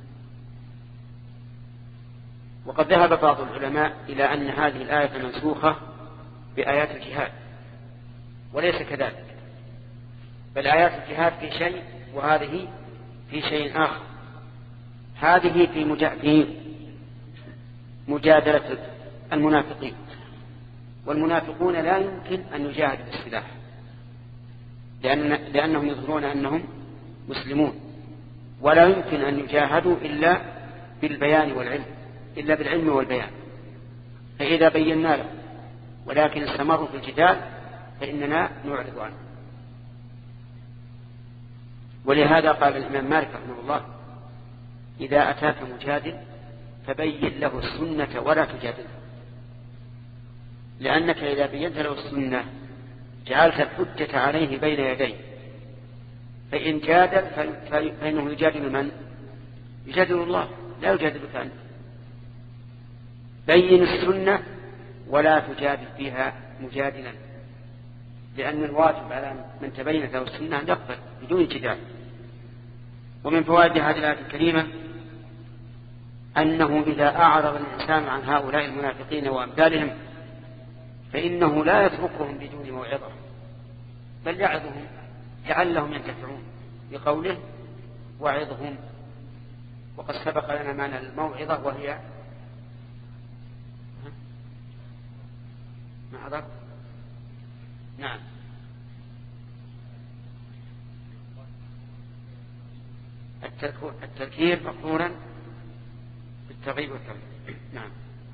وقد ذهب بعض العلماء إلى أن هذه الآية منسوخة بآيات الجهاد، وليس كذلك، بل آيات الجهاد في شيء وهذه في شيء آخر. هذه في مجادلة المنافقين، والمنافقون لا يمكن أن يجاهدوا بالسلاح لأن لأنهم يظهرون أنهم مسلمون، ولا يمكن أن يجاهدوا إلا بالبيان والعلم إلا بالعلم والبيان. فإذا بينا له ولكن استمروا في الجدال فإننا نعرض عنه. ولهذا قال الإمام مالك رحمه الله إذا أتاك مجادل فبين له السنة ولا تجادله، لأنك إذا بينت له السنة جعلت الحجة عليه بين يديه، فإن جادل فإنه يجادل من؟ يجادل الله، لا يجادلك أنت. بين السنة ولا تجادل فيها مجادلا، لأن الواجب على من تبينت له السنة أن يقبل بدون جدال. ومن فوائد هذه الآية الكريمة أنه إذا أعرض الإنسان عن هؤلاء المنافقين وأمثالهم فإنه لا يتركهم بدون موعظة، بل يعظهم لعلهم ينتفعون بقوله وعظهم. وقد سبق لنا معنى الموعظة وهي معذر نعم التذكير مقرونا بالترغيب والترهيب. نعم.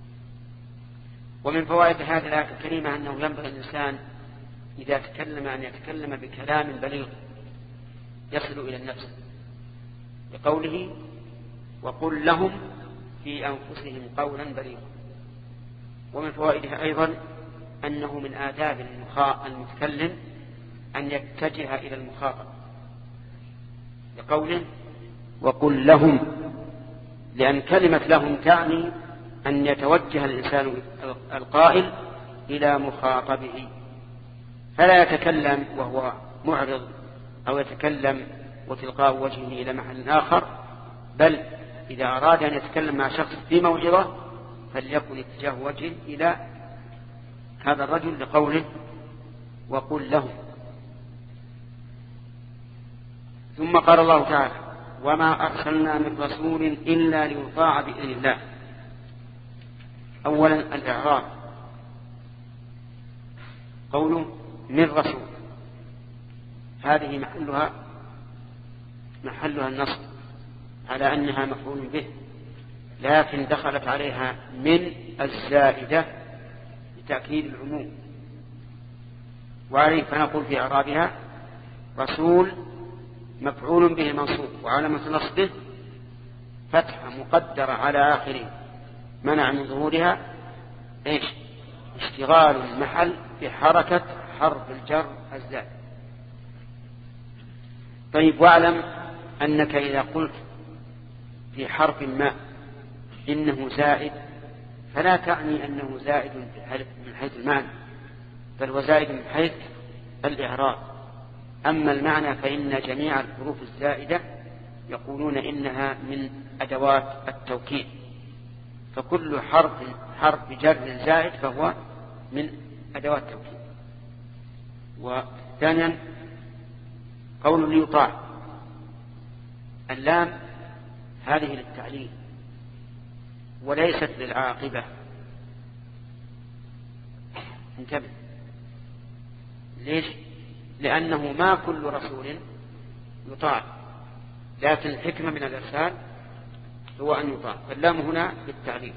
ومن فوائد هذه الآية الكريمة أنه ينبغي الإنسان إذا تكلم أن يتكلم بكلام بليغ يصل إلى النفس، بقوله وقل لهم في أنفسهم قولا بليغا. ومن فوائدها أيضا أنه من آداب المتكلم أن يتجه إلى المخاطب، بقوله وقل لهم، لأن كلمة لهم تعني أن يتوجه الإنسان القائل إلى مخاطبه، فلا يتكلم وهو معرض أو يتكلم وتلقاء وجهه إلى محل آخر، بل إذا أراد أن يتكلم مع شخص في موعظة فليكن اتجاه وجهه إلى هذا الرجل لقوله وقل لهم. ثم قال الله تعالى وما أرسلنا من رسول إلا ليطاع بإذن الله. أولا الإعراب، قوله من رسول، هذه محلها محلها النصب على أنها مفعول به، لكن دخلت عليها من الزائدة لتأكيد العموم، وعليه فنقول في إعرابها رسول مفعول به منصوب وعلامة نصبه فتحة مقدرة على آخره منع من ظهورها إيش؟ اشتغال المحل بحركة حرف الجر الزائد. طيب، واعلم أنك إذا قلت في حرف ما إنه زائد فلا تعني أنه زائد من حيث المعنى، بل هو زائد من حيث الإعراب. أما المعنى فإن جميع الحروف الزائدة يقولون إنها من أدوات التوكيد، فكل حرف حرف جر زائد فهو من أدوات التوكيد. وثانيا قول ليطاع، اللام هذه للتعليل وليست للعاقبة، انتبه. ليش؟ لأنه ما كل رسول يطاع، لكن الحكمة من الإرسال هو أن يطاع، فاللام هنا للتعليل.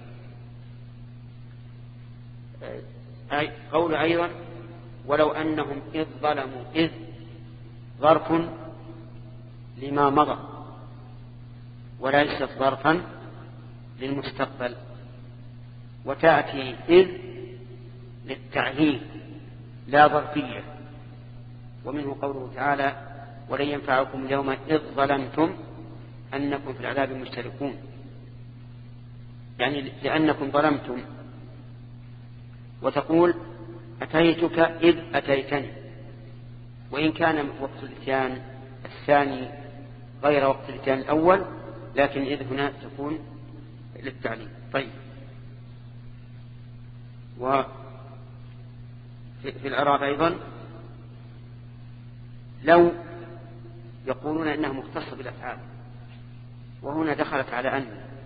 أي قول أيضا ولو أنهم إذ ظلموا، إذ ظرف لما مضى وليست ظرفا للمستقبل، وتأتي إذ للتعليل لا ظرفية. ومنه قوله تعالى ولن ينفعكم اليوم إذ ظلمتم أنكم في العذاب مشتركون، يعني لأنكم ظلمتم. وتقول أتيتك إذ أتيتني، وإن كان وقت الإتيان الثاني غير وقت الإتيان الأول، لكن إذ هنا تكون للتعليم. طيب، وفي الإعراب أيضا لو يقولون إنها مختصة بالأفعال، وهنا دخلت على أن،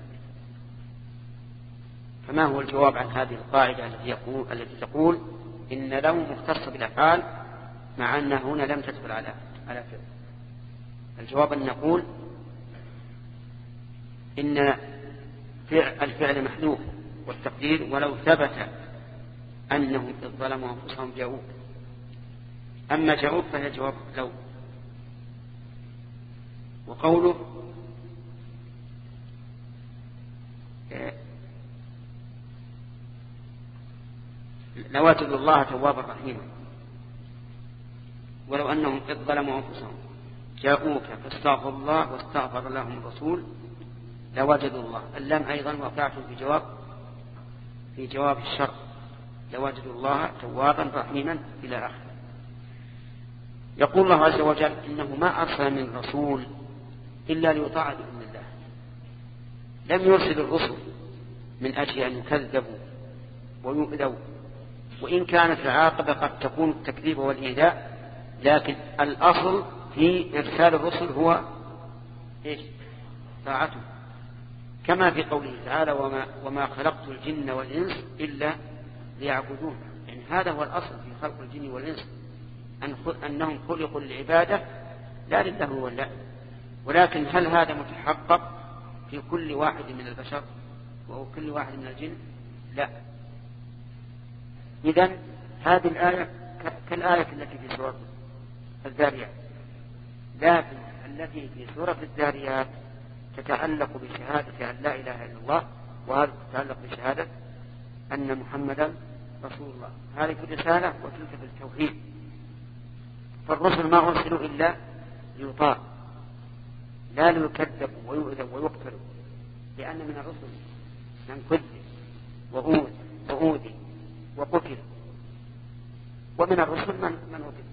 فما هو الجواب عن هذه القاعدة التي يقول التي تقول إن لو مختصة بالأفعال مع أن هنا لم تدخل على على فعل؟ الجواب أن نقول إن الفعل محذوف، والتقدير ولو ثبت أنهم إذ ظلموا أنفسهم جاءوك. أما جاءوك فهي جواب لو. وقوله لو أتوا الله توابا رحيما، ولو أنهم إذ ظلموا أنفسهم جاءوك فاستغفروا الله واستغفر لهم الرسول لوجدوا الله. اللام أيضا وقعت في جواب في جواب الشر، لوجدوا الله توابا رحيما إلى آخره. يقول الله عز وجل إنه ما أرسل من رسول إلا ليطاع بإذن الله. لم يرسل الرسل من أجل أن يكذبوا ويؤذوا، وإن كانت العاقبة قد تكون التكذيب والإيذاء، لكن الأصل في إرسال الرسل هو إيش؟ طاعته، كما في قوله تعالى وما, وما خلقت الجن والإنس إلا ليعبدون. يعني هذا هو الأصل في خلق الجن والإنس، أن أنهم خلقوا للعبادة لا لله ولا. ولكن هل هذا متحقق في كل واحد من البشر وكل واحد من الجن؟ لا. إذن هذه الآية كالآية التي في سورة الذاريات، لكن التي في سورة الذاريات تتعلق بشهادة أن لا إله إلا الله، وهذا تتعلق بشهادة أن محمدا رسول الله. هذه في الرسالة وتلك في التوحيد. فالرسل ما أرسلوا إلا ليطاع، لا ليكذبوا ويؤذوا ويقتلوا، لأن من الرسل من كذب وأوذي وأوذي وقتل، ومن الرسل من من أوذي.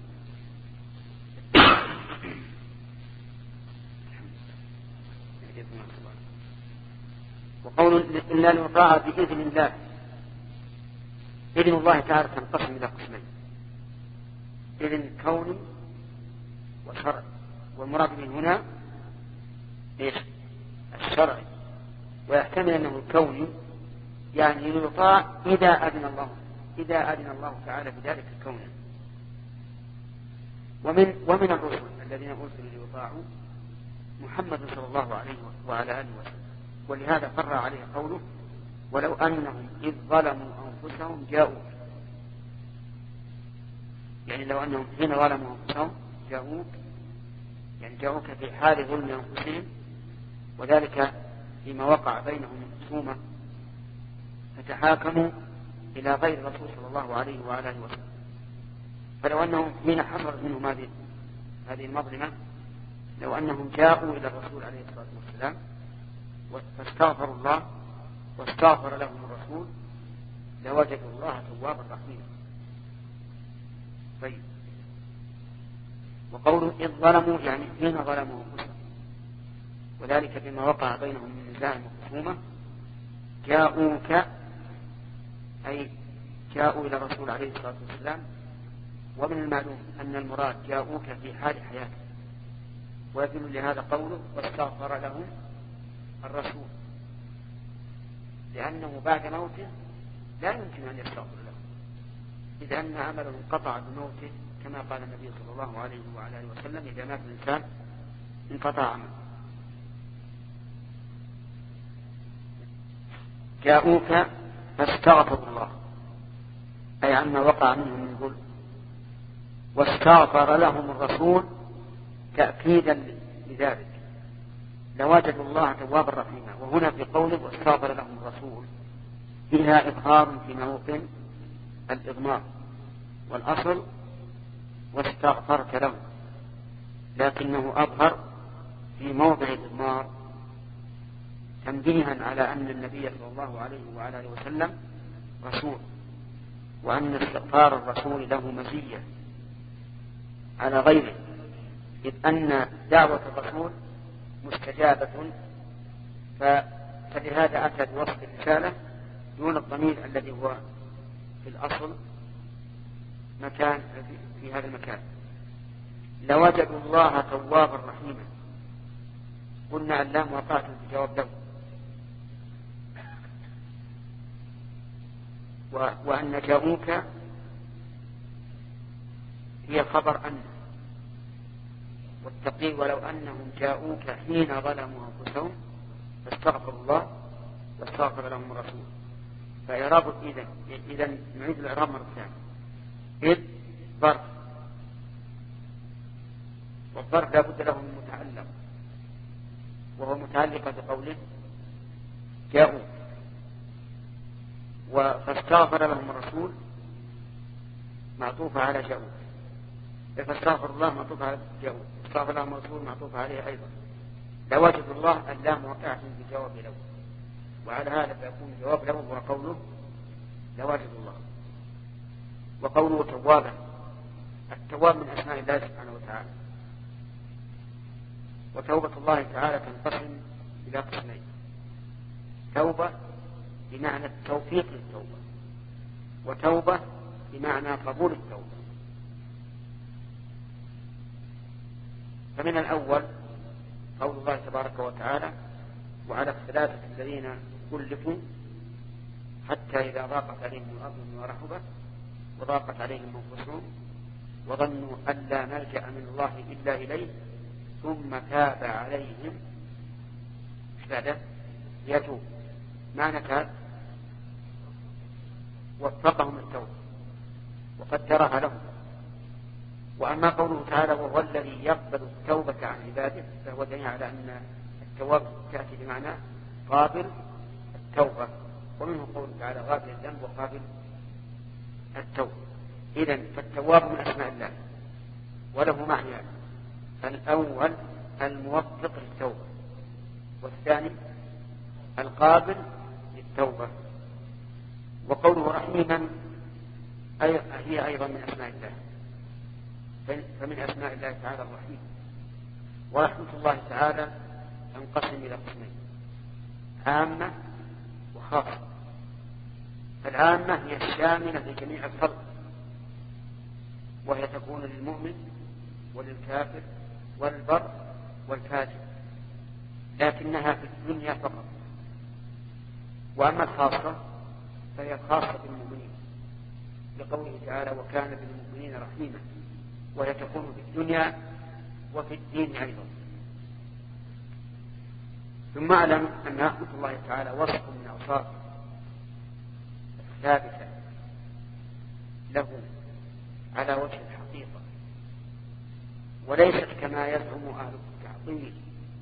وقول إلا ليطاع بإذن الله، إذن الله تعالى تنقسم إلى قسمين: إذن كوني وشرعي، والمراد من هنا إيش؟ الشرعي. ويحتمل أنه الكوني يعني يطاع إذا أذن الله إذا أذن الله تعالى بذلك الكون. ومن ومن الرسل الذين أرسلوا ليطاعوا محمد صلى الله عليه وعلى آله وسلم، ولهذا قرر عليه قوله ولو أنهم إذ ظلموا أنفسهم جاءوك. يعني لو أنهم حين ظلموا أنفسهم جاءوك، يعني جاءوك في حال ظلم أنفسهم، وذلك فيما وقع بينهم خصومة فتحاكموا إلى غير الرسول صلى الله عليه وعلى آله وسلم. فلو أنهم حين حصلت منهم هذه هذه المظلمة، لو أنهم جاءوا إلى الرسول عليه الصلاة والسلام فاستغفروا الله واستغفر لهم الرسول لوجدوا الله توابا رحيما. طيب، وقوله إذ ظلموا يعني حين ظلموا أنفسهم، وذلك بما وقع بينهم من نزاع وخصومة. جاءوك أي جاءوا إلى الرسول عليه الصلاة والسلام، ومن المعلوم أن المراد جاءوك في حال حياتك، ويدل لهذا قوله واستغفر لهم الرسول، لأنه بعد موته لا يمكن أن يستغفر له، إذ أن عمله انقطع بموته، كما قال النبي صلى الله عليه وعلى آله وسلم إذا مات الإنسان انقطع عمله. جاءوك فاستغفروا الله أي عما وقع منهم من ظلم، واستغفر لهم الرسول تأكيدا لذلك لوجدوا الله توابا رحيما. وهنا في قوله واستغفر لهم الرسول فيها إظهار في موطن الإضمار، والأصل واستغفرت لهم، لكنه أظهر في موضع الإضمار تنبيها على أن النبي صلى الله عليه وعلى آله وسلم رسول، وأن استغفار الرسول له مزية على غيره، إذ أن دعوة الرسول مستجابة، فلهذا أتى بوصف الرسالة دون الضمير الذي هو في الأصل مكان في هذا المكان. لوجدوا الله توابا رحيما، قلنا اللام وقعت في جواب له، وأن جاءوك هي خبر أن، والتقدير ولو أنهم جاءوك حين ظلموا أنفسهم فاستغفروا الله واستغفر لهم الرسول. فإعراب إذن إذن نعيد الإعراب مرة ثانية. إذ ظرف، والظرف لا بد له من متعلق، وهو متعلق بقوله جاءوا، فاستغفر لهم الرسول معطوف على جاءوا، فاستغفر الله معطوف على جاءوا، استغفر لهم الرسول معطوف عليه أيضا. لوجد الله اللام وقعت بجواب لو، وعلى هذا فيكون جواب لو هو قوله لوجد الله. وقوله توابا، التواب من أسماء الله سبحانه وتعالى، وتوبة الله تعالى تنقسم إلى قسمين: توبة بمعنى التوفيق للتوبة، وتوبة بمعنى قبول التوبة. فمن الأول قول الله تبارك وتعالى: وعلى الثلاثة الذين كلفوا حتى إذا ضاقت عليهم الأرض بما رحبت وضاقت عليهم أنفسهم وظنوا أن لا ملجأ من الله إلا إليه ثم تاب عليهم بعد يتوب. معنى تاب وفقهم التوبة وقدرها لهم. وأما قوله تعالى: وهو الذي يقبل التوبة عن عباده، فهو دليل على أن التوبة تأتي بمعنى قابل التوبة، ومنه قوله تعالى: غافل الذنب وقابل التوبة. إذن فالتواب من أسماء الله وله معنى: الأول الموفق للتوبة، والثاني القابل للتوبة. وقوله رحيما هي أيضا من أسماء الله، فمن أسماء الله تعالى الرحيم. ورحمة الله تعالى تنقسم إلى قسمين: عامة وخاصة. العامة هي الشاملة لجميع الخلق، وهي تكون للمؤمن وللكافر والبر والفاجر، لكنها في الدنيا فقط. وأما الخاصة فهي خاصة بالمؤمنين، لقوله تعالى: وكان بالمؤمنين رحيما، وهي تكون في الدنيا وفي الدين أيضا. ثم أعلم أن رحمة الله تعالى وصف من أوصاف ثابتة له على وجه الحقيقة، وليست كما يزعم أهل التعطيل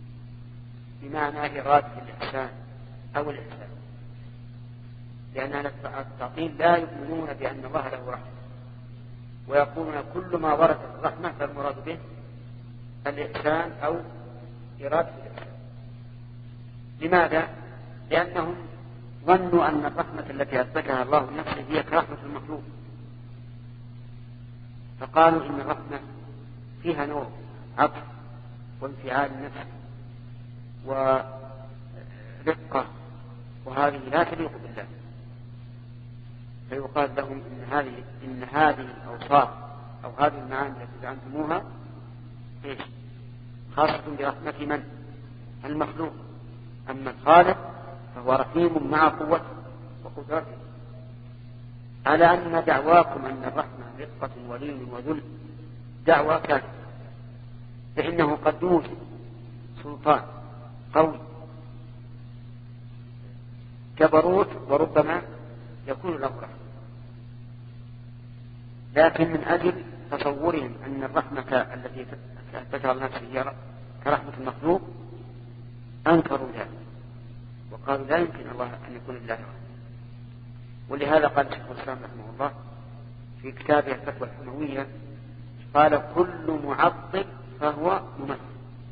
بمعنى إرادة الإحسان أو الإحسان، لأن أهل التعطيل لا يؤمنون بأن الله له رحمة، ويقولون كل ما ورد الرحمة فالمراد به الإحسان أو إرادة الإحسان. لماذا؟ لأنهم ظنوا أن الرحمة التي أثبتها الله لنفسه هي كرحمة المخلوق، فقالوا إن الرحمة فيها نوع عطف وانفعال النفس ورقة، وهذه لا تليق بالله. فيقال لهم إن هذه إن هذه الأوصاف أو هذه المعاني التي زعمتموها إيش؟ خاصة برحمة من؟ المخلوق. أما الخالق فهو رحيم مع قوته وقدرته. على أن دعواكم أن الرحمة رقة ولين وذل دعوى كاذبة، فإنه قد يوجد سلطان قوي جبروت وربما يكون له رحمة، لكن من أجل تصورهم أن الرحمة التي أثبتها الناس هي كرحمة المخلوق أنكروا ذلك وقالوا لا يمكن الله أن يكون لله رحمة. ولهذا قال شيخ الإسلام رحمه الله في كتابه الفتوى الحموية: قال كل معطل فهو ممثل.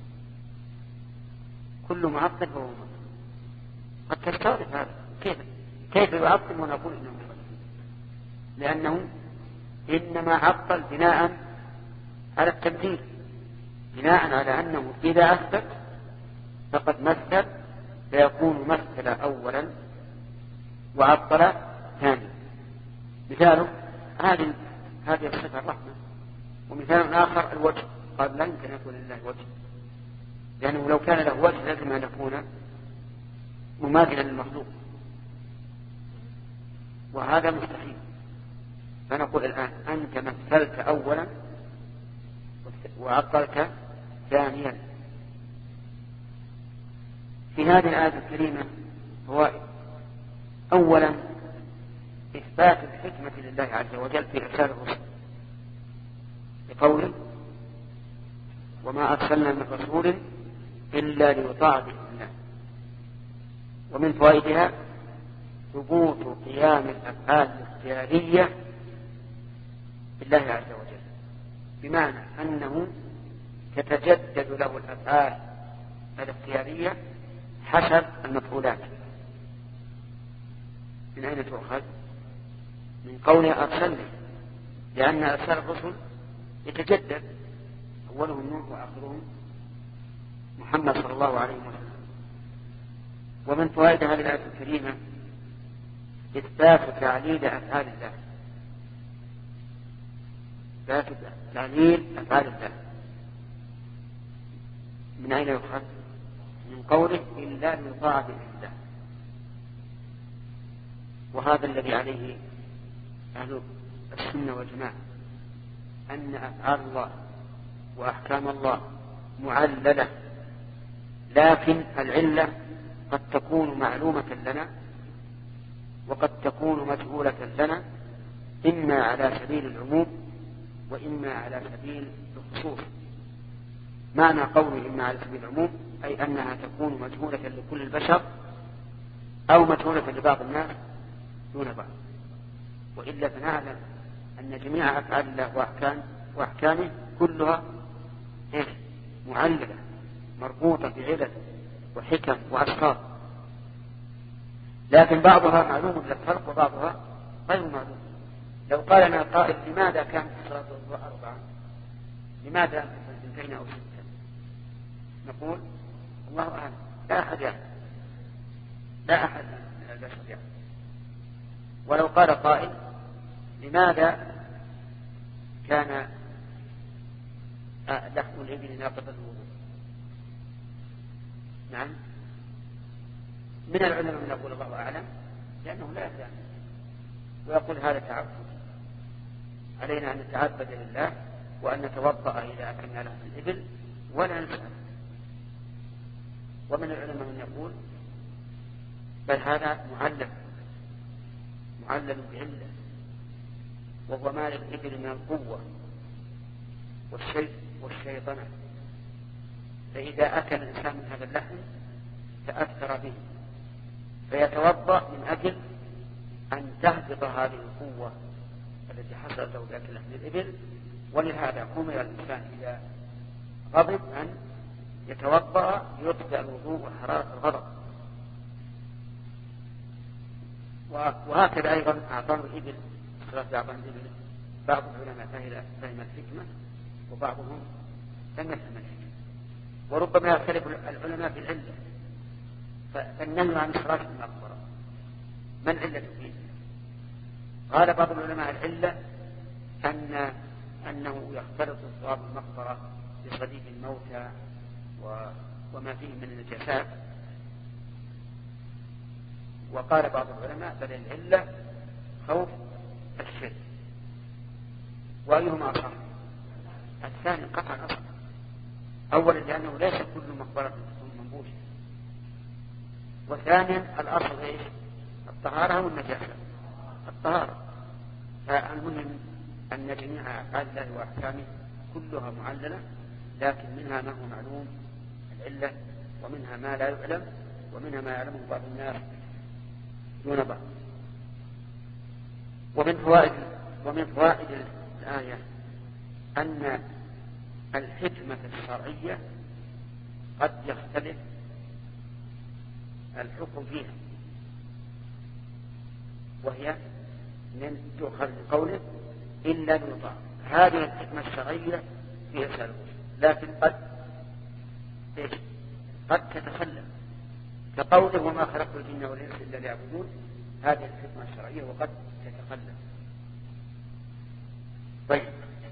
كل معطل فهو ممثل. قد تستغرب هذا، كيف كيف يعطل ونقول إنه ممثل؟ لأنه إنما عطل بناء على التمثيل، بناء على أنه إذا أثبت فقد مثل، فيكون مثل أولا وعطل ثانيا. مثاله هذه هذه الصفة الرحمة، ومثال آخر الوجه، قال لا يمكن يكون لله وجه، لأنه لو كان له وجه لازم أن يكون مماثلا للمخلوق، وهذا مستحيل. فنقول الآن أنت مثلت أولا وعطلت ثانيا. في هذه الآية الكريمة فوائد: أولا إثبات الحكمة لله عز وجل في إرسال الرسل، بقوله: وما أرسلنا من رسول إلا ليطاع بإذن الله. ومن فوائدها ثبوت قيام الأفعال الاختيارية بالله عز وجل، بمعنى أنه تتجدد له الأفعال الاختيارية حسب المفعولات. من أين تؤخذ؟ من قوله أرسلنا، لأن أرسال الرسل يتجدد، أولهم نوح وآخرهم محمد صلى الله عليه وسلم. ومن فوائد هذه الآية الكريمة إثبات تعليل أفعال الله، إثبات تعليل أفعال الله. من أين يؤخذ؟ من قوله إلا ليطاع بإذن الله. وهذا الذي عليه أهل السنة والجماعة، أن أفعال الله وأحكام الله معللة، لكن العلة قد تكون معلومة لنا وقد تكون مجهولة لنا، إما على سبيل العموم وإما على سبيل الخصوص. معنى قوله إما على سبيل العموم أي أنها تكون مجهولة لكل البشر أو مجهولة لبعض الناس دون بعض، وإلا فنعلم أن جميع أفعال الله وأحكام وأحكامه كلها معللة مربوطة بعلل وحكم وأسرار، لكن بعضها معلوم للخلق وبعضها غير معلوم. لو قال لنا قائل لماذا كانت الصلاة أربعة، لماذا اثنتين أو ستة، نقول الله أعلم، لا أحد يعلم، لا أحد من البشر يعلم. ولو قال قائل لماذا كان لحم الإبل ناقض الوضوء، نعم، من العلماء من يقول الله أعلم لأنه لا يعلم، ويقول هذا تعبد، علينا أن نتعبد لله وأن نتوضأ إذا أكلنا لحم الإبل ولا نسأل. ومن العلماء من يقول بل هذا معلم معلم بعلة، وهو ما للإبل من القوة والشيء والشيطنة، فإذا أكل الإنسان من هذا اللحم تأثر به فيتوضأ من أجل أن تهبط هذه القوة التي حصلت له بأكل لحم الإبل. ولهذا أمر الإنسان إذا غضب أن يتوضأ ليطفئ الوضوء وحرارة الغضب. وهكذا أيضا أعطان الإبل صلاة أعطان الإبل بعض العلماء فهم الحكمة وبعضهم لم يفهم الحكمة، وربما يختلف العلماء في العلة. فالنهي عن الصلاة في المقبرة ما العلة فيه؟ قال بعض العلماء العلة أن أنه يختلط الصواب المقبرة بصديق الموتى وما فيه من النجاسات. وقال بعض العلماء بل العلة خوف الشرك. وأيهما أصح؟ الثاني قطعا أصح. أولا لأنه ليس كل مقبرة تكون منبوشة، وثانيا الأصل إيش؟ الطهارة والنجاسة، الطهارة. فالمهم أن جميع أفعال الله وأحكامه كلها معللة، لكن منها ما هو معلوم العلة، ومنها ما لا يعلم، ومنها ما يعلمه بعض الناس دون بعض. ومن فوائد ومن فوائد الآية أن الحكمة الشرعية قد يختلف الحكم فيها، وهي من تؤخذ من قوله إلا ليطاع. هذه الحكمة الشرعية فيها سلوك، لكن قد قد تتخلف، كقوله وما خلقت الجن والإنس إلا ليعبدون، هذه الحكمة الشرعية وقد تتخلف. طيب،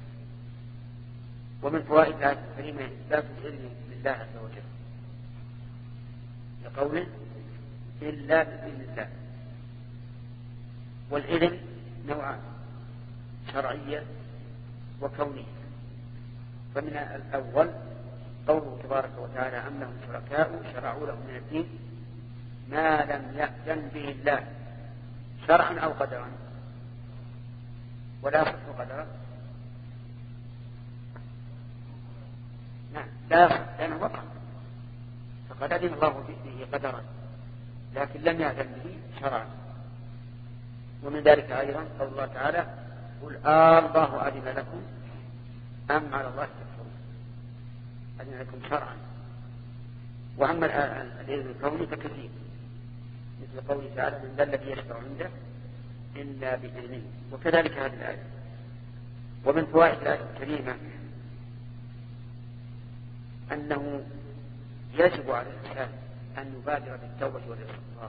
ومن فوائد هذه الكلمة إثبات العلم لله عز وجل، لقوله إلا بإذن الله. والعلم نوعان، شرعية وكونية. فمن الأول قوله تبارك وتعالى أم لهم شركاء شرعوا لهم من الدين ما لم يأذن به الله شرعا أو قدرا، ولا يصح قدرا. نعم لا يصح لأنه وقع، فقد أذن الله به قدرا لكن لم يأذن به شرعا. ومن ذلك أيضا قول الله تعالى قل آه الله أذن لكم أم على الله تكفرون، أذن لكم شرعا. وأما الإذن الكوني فكثير، مثل قوله تعالى من ذا الذي يشفع عنده إلا بإذنه، وكذلك هذه الآية. ومن فوائد الآية الكريمة أنه يجب على الإنسان أن يبادر بالتوبة والاستغفار،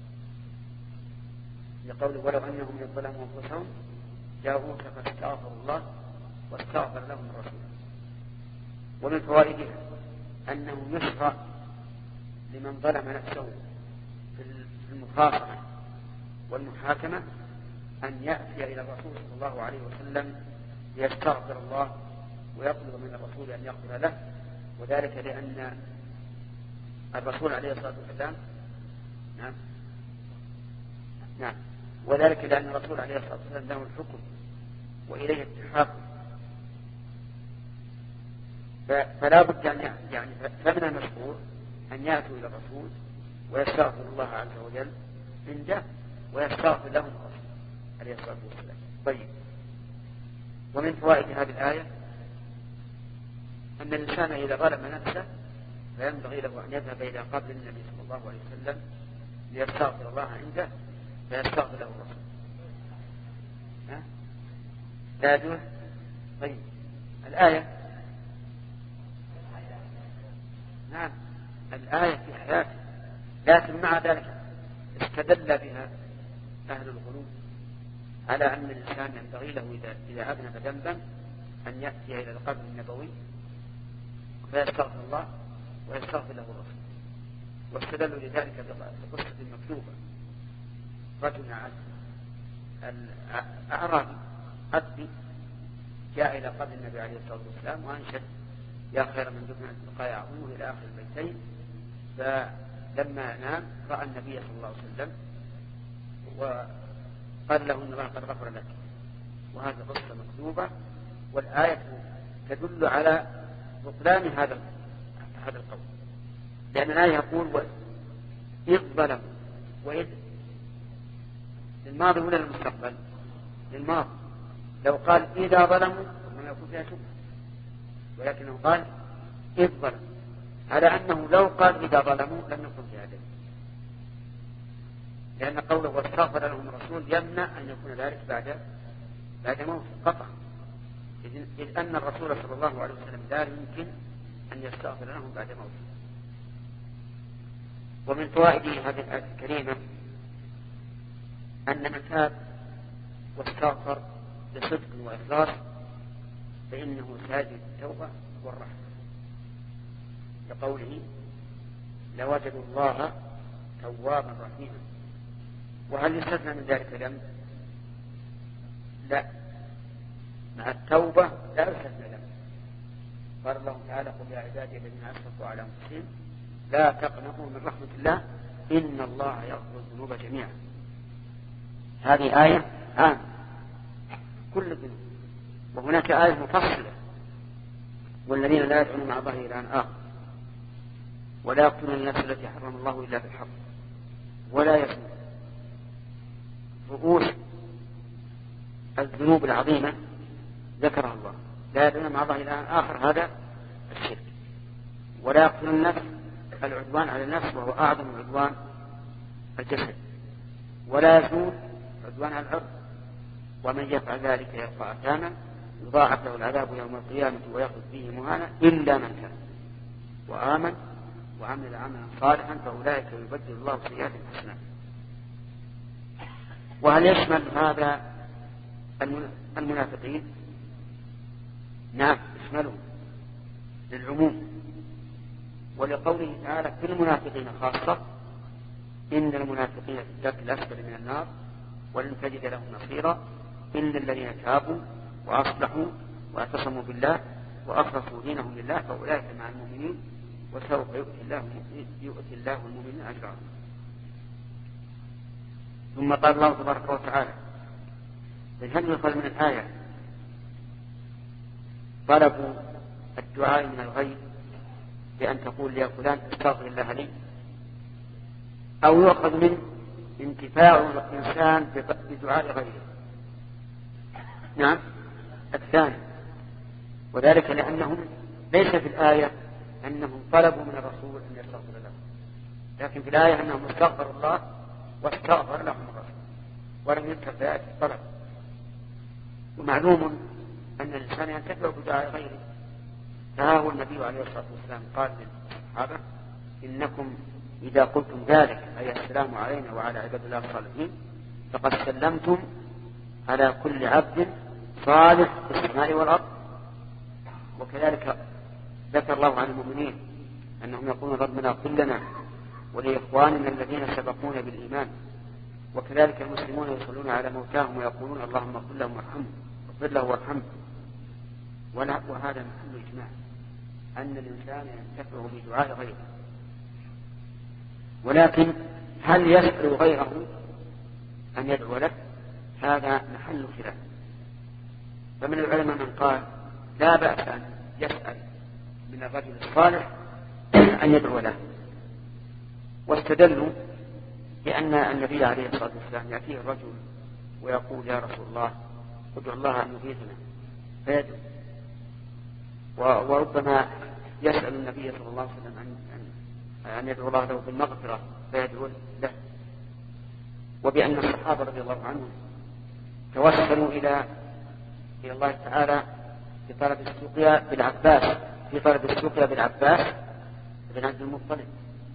لقوله ولو أنهم يظلموا أنفسهم جاءوك فاستغفروا الله واستغفر لهم الرسول. ومن فوائدها أنه يشرع لمن ظلم نفسه في المخاصمة والمحاكمة أن يأتي إلى الرسول صلى الله عليه وسلم ليستغفر الله ويطلب من الرسول أن يغفر له، وذلك لأن الرسول عليه الصلاة والسلام نعم نعم وذلك لأن الرسول عليه الصلاة والسلام له الحكم وإليه التحاكم، فلا بد أن يعني فمن المشروع أن يأتوا إلى الرسول ويستغفر الله عز وجل عنده ويستغفر لهم الرسول عليه الصلاة والسلام. طيب، ومن فوائد هذه الآية أن الإنسان إذا ظلم نفسه فينبغي له أن يذهب إلى قبر النبي صلى الله عليه وسلم ليستغفر الله عنده فيستغفر له الرسول. ها؟ لا يجوز؟ طيب، الآية نعم الآية في حياته، لكن مع ذلك استدل بها أهل الغلو على أن الإنسان ينبغي له إذا, إذا أذنب ذنبا أن يأتي إلى القبر النبوي فيستغفر الله ويستغفر له الرسول. واستدلوا لذلك بقصة مكتوبة، رجل الأعرابي عبدي جاء إلى قبر النبي عليه الصلاة والسلام وأنشد يا خير من دفن التقاء يعظمه إلى آخر البيتين، فلما نام رأى النبي صلى الله عليه وسلم وقال له إن الله قد غفر لك. وهذه قصة مكذوبة، والآية تدل على بطلان هذا هذا القول، لأن الآية يقول إذ ظلموا، وإذ للماضي ولا للمستقبل؟ للماضي. لو قال إذا ظلموا ما يكون فيها شبهة، ولكنه قال إذ ظلموا، على أنه لو قال إذا ظلموا لم يكن فيها دليل، لأن قوله واستغفر لهم الرسول يمنع أن يكون ذلك بعد بعد موت قطع، إذ أن الرسول صلى الله عليه وسلم لا يمكن أن يستغفر لهم بعد موته. ومن فوائد هذه الآية الكريمة أن من تاب واستغفر بصدق وإخلاص فإنه ساجد التوبة والرحمة، لقوله لوجدوا الله توابا رحيما. وهل يستثنى من ذلك ذنب؟ لا، مع التوبة لا يستثنى ذنب. قال الله تعالى قل يا عبادي الذين أسرفوا على أنفسهم لا تقنطوا من رحمة الله إن الله يغفر الذنوب جميعا. هذه آية عامة كل الذنوب، وهناك آية مفصلة والذين لا يدعون مع الله إلها آخر ولا يقتلون النفس التي حرم الله إلا بالحق ولا يزنون. رؤوس الذنوب العظيمة ذكرها الله، لا يدعون مع الله إلها آخر هذا الشرك، ولا يقتلون النفس العدوان على النفس وهو أعظم العدوان الجسد، ولا يزنون عدوان على العرض، ومن يفعل ذلك يلقى أثاما يضاعف له العذاب يوم القيامة ويخلد فيه مهانا إلا من تاب وآمن وعمل عملا صالحا فأولئك يبدل الله سيئاتهم حسنات. وهل يشمل هذا المنافقين؟ نعم يشملهم للعموم، ولقوله تعالى في المنافقين خاصة إن المنافقين في الدرك الأسفل من النار ولن تجد لهم نصيرا إلا الذين تابوا وأصلحوا واعتصموا بالله وأخلصوا دينهم لله فأولئك مع المؤمنين وسوف يؤتي الله يؤتي الله المؤمنين أجرا. ثم قال الله تبارك وتعالى هل يقال من الآية طلبوا الدعاء من الغيب بأن تقول يا فلان استغفر الله لي، أو يؤخذ من انتفاع الإنسان بدعاء غيره؟ نعم الثاني، وذلك لأنهم ليس في الآية أنهم طلبوا من الرسول أن يستغفر لكن في الآية أنهم استغفروا الله واستغفر لهم الرسول ولم يذكر في آية الطلب. ومعلوم أن الإنسان ينتفع بدعاء غيره. فها هو النبي عليه الصلاة والسلام قال للصحابة إنكم إذا قلتم ذلك أي السلام علينا وعلى عباد الله الصالحين فقد سلمتم على كل عبد صالح في السماء والأرض. وكذلك ذكر الله عن المؤمنين أنهم يقولون ربنا اغفر لنا ولإخواننا الذين سبقونا بالإيمان. وكذلك المسلمون يصلون على موتاهم ويقولون اللهم اغفر لهم وارحمهم اغفر له وارحمه. وهذا محل إجماع أن الإنسان ينتفع بدعاء غيره. ولكن هل يسأل غيره أن يدعو له؟ هذا محل خلاف. فمن العلماء من قال لا بأس أن يسأل من الرجل الصالح أن يدعو له، واستدلوا لأن النبي عليه الصلاة والسلام يأتيه الرجل ويقول يا رسول الله ادعو الله أن يغيثنا فيدعو. وربما يسأل النبي صلى الله عليه وسلم أن, أن يدعو الله له بالمغفرة فيدعو له. وبأن الصحابة رضي الله عنهم توسلوا إلى إلى الله تعالى في طلب السقيا بالعباس في طلب السقيا بالعباس بن عبد المطلب.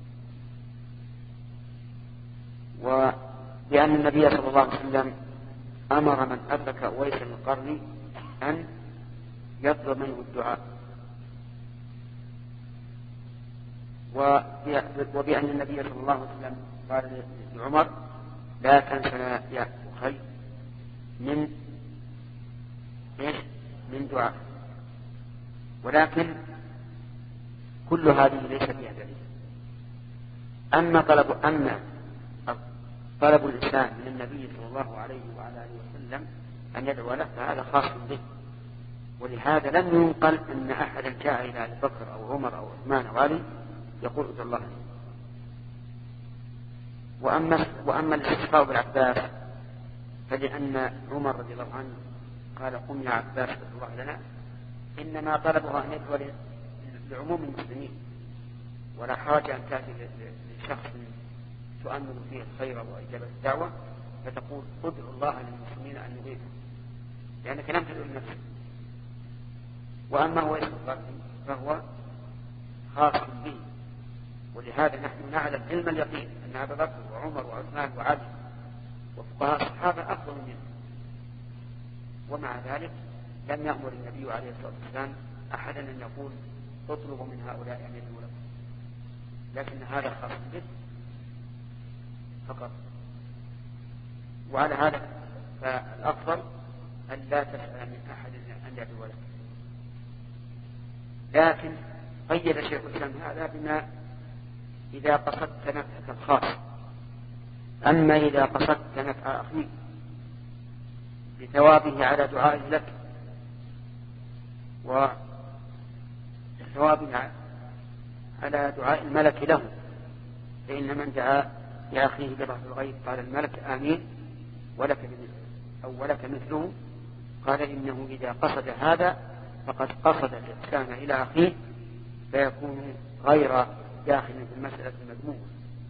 وبأن النبي صلى الله عليه وسلم أمر من أدرك أويس القرن أن يطلب منه الدعاء. وبأن النبي صلى الله عليه وسلم قال لعمر لا تنسنا يا أخي من من دعاء. ولكن كل هذه ليس فيها دليل. أما طلب أما طلب الإنسان من النبي صلى الله عليه وعلى آله وسلم أن يدعو له فهذا خاص به. ولهذا لم ينقل أن أحدا جاء إلى أبي بكر أو عمر أو عثمان أو علي يقول ادعو الله. وأما وأما الاستسقاء بالعباس فلأن عمر رضي الله عنه قال قم يا عباس ادعو الله لنا، إنما طلبها أن يدعو لعموم المسلمين، ولا حاجة أن تأتي لشخص تؤمن فيه الخير وإجابة الدعوة فتقول ادعو الله للمسلمين أن يغيثهم، لأنك لم تدعو لنفسك. وأما هو اسم فهو خاص به. ولهذا نحن نعلم علم اليقين أن أبا بكر وعمر وعثمان وعلي وفقهاء الصحابة أفضل منه، ومع ذلك لم يأمر النبي عليه الصلاة والسلام أحدا أن يقول اطلبوا من هؤلاء أن يدعوا لكم، لكن هذا خاص به فقط. وعلى هذا فالأفضل أن لا تسأل من أحد أن يدعو لك. لكن قيد شيخ الإسلام هذا بما إذا قصدت نفعك الخاص. أما إذا قصدت نفع أخيك بثوابه على دعائه لك وثوابه على دعاء الملك له، فإن من دعا لأخيه بظهر الغيب قال الملك آمين ولك أو ولك مثله، قال إنه إذا قصد هذا فقد قصد الإحسان إلى أخيه فيكون غير داخل في المسألة المذمومة.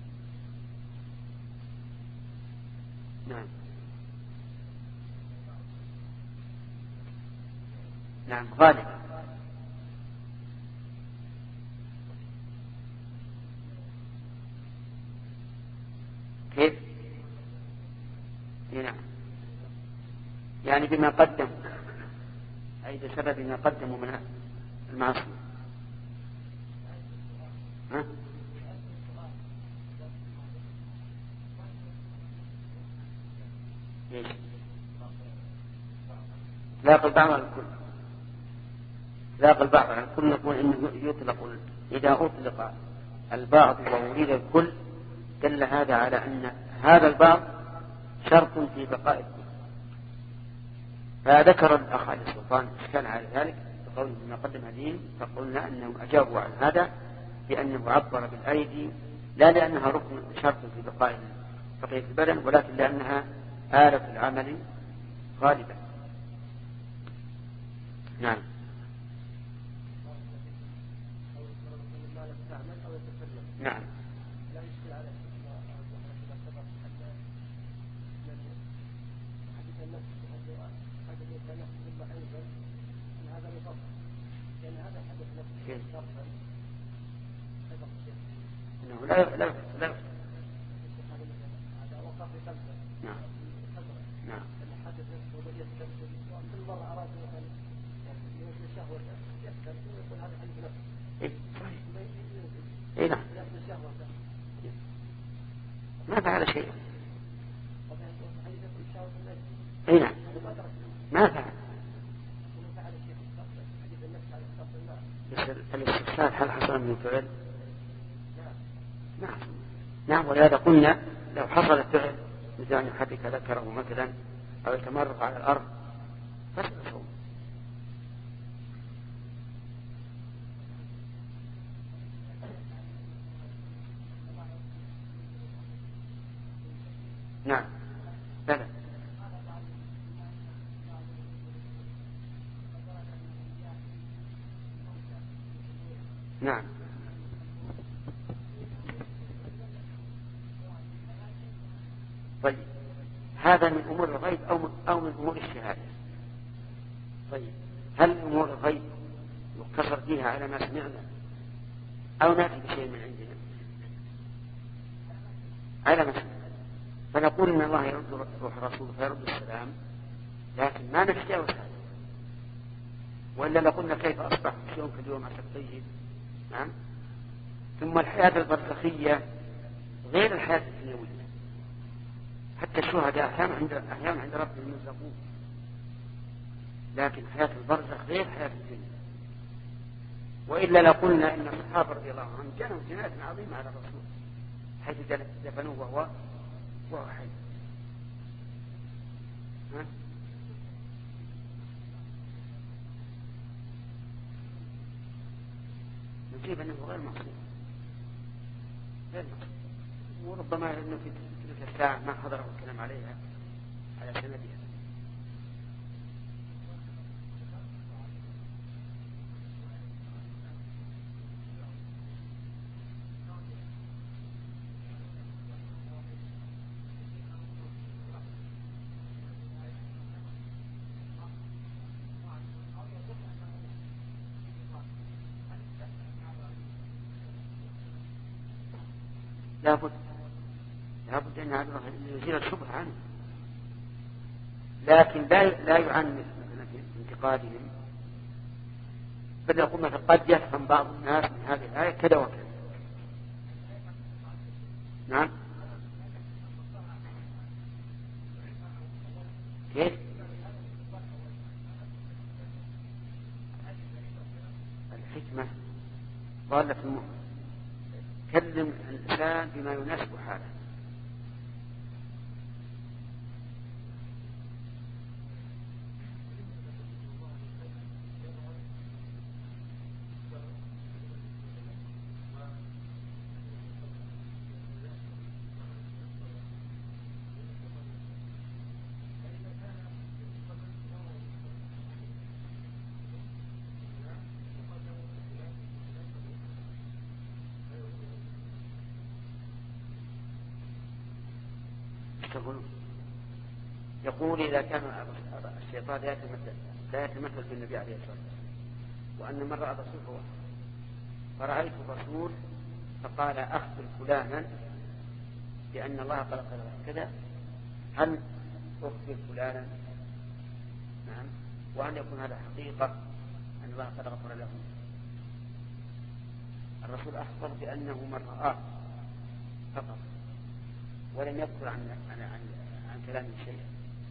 نعم نعم غالب. كيف؟ نعم يعني بما قدم، أي بسبب ما قدموا من المعصية. ها؟ ليش؟ لا قل بعض على الكل، لا قل بعض على الكل، نقول إنه يطلق إذا أطلق البعض وأريد الكل دل هذا على أن هذا البعض شرط في بقاء الكل. فذكر الأخ علي السلطان كان على ذلك بقوله ما قدم هذه، فقلنا أنهم أجابوا عن هذا لأنه عبر بالأيدي لا لأنها ركن شرط في بقاء بقية البدن، ولكن لأنها آلة العمل غالبا. نعم نعم لا يشكل عليه إذا سبق حديث النفس حديث النفس ثم أنزل أن هذا يفضل لأن هذا الحديث نفسه شرطا إنه لا لا لا هذا وقع في خمسة. نعم نعم. الحديث نفسه بدأ يستمتع وكل مرة أراد أن ينزل الشهوة يستمتع ويقول هذا الحديث نفسه. إيه إيه نعم. ما فعل شيء. اي نعم ما فعل. بس الاستفسار هل حصل من فعل؟ نعم نعم. ولهذا قلنا لو حصل الفعل مثل أن يحرك ذكره مثلا أو يتمرق على الأرض فسد صوم. نعم بلى. نعم طيب هذا من أمور الغيب أو من, أو من أمور الشهادة. طيب هل أمور الغيب يقتصر فيها على ما سمعنا أو نأتي بشيء من عندنا على ما سمعنا فنقول إن الله يرد روح الرسول فيرد السلام لكن ما نتجاوز هذا وإلا لقلنا كيف أصبح يوم في اليوم عسى طيب. نعم. ثم الحياة البرزخية غير الحياة الدنيوية. حتى الشهداء أحيانا عند أحيانا عند ربهم يرزقون لكن حياة البرزخ غير حياة الدنيا. وإلا لقلنا إن الصحابة رضي الله عنهم كانوا جناية عظيمة على الرسول حيث دفنوه وهو وهو حي. ها؟ نجيب أنه غير مقصود غير مقصود وربما أنه في تلك الساعة ما حضره الكلام عليها على سندها. لابد لابد أن هذا يزيل الشبهة عنه لكن لا لا يعنف مثلا في انتقادهم بل يقول مثلا قد يفهم بعض الناس من هذه الآية كذا وكذا. نعم كيف الحكمة ضالة المؤمن كلم الإنسان بما يناسب حاله. يقول إذا كان الشيطان لا يتمثل لا يتمثل في النبي عليه الصلاة والسلام وأن من رأى الرسول هو فرأيت الرسول فقال أخبر فلانا بأن الله قال كذا هل أخبر فلانا؟ نعم. وأن يكون هذا حقيقة أن الله قد غفر له. الرسول أخبر بأنه من رآه فقط ولم يذكر عن عن عن, عن كلامه شيئا.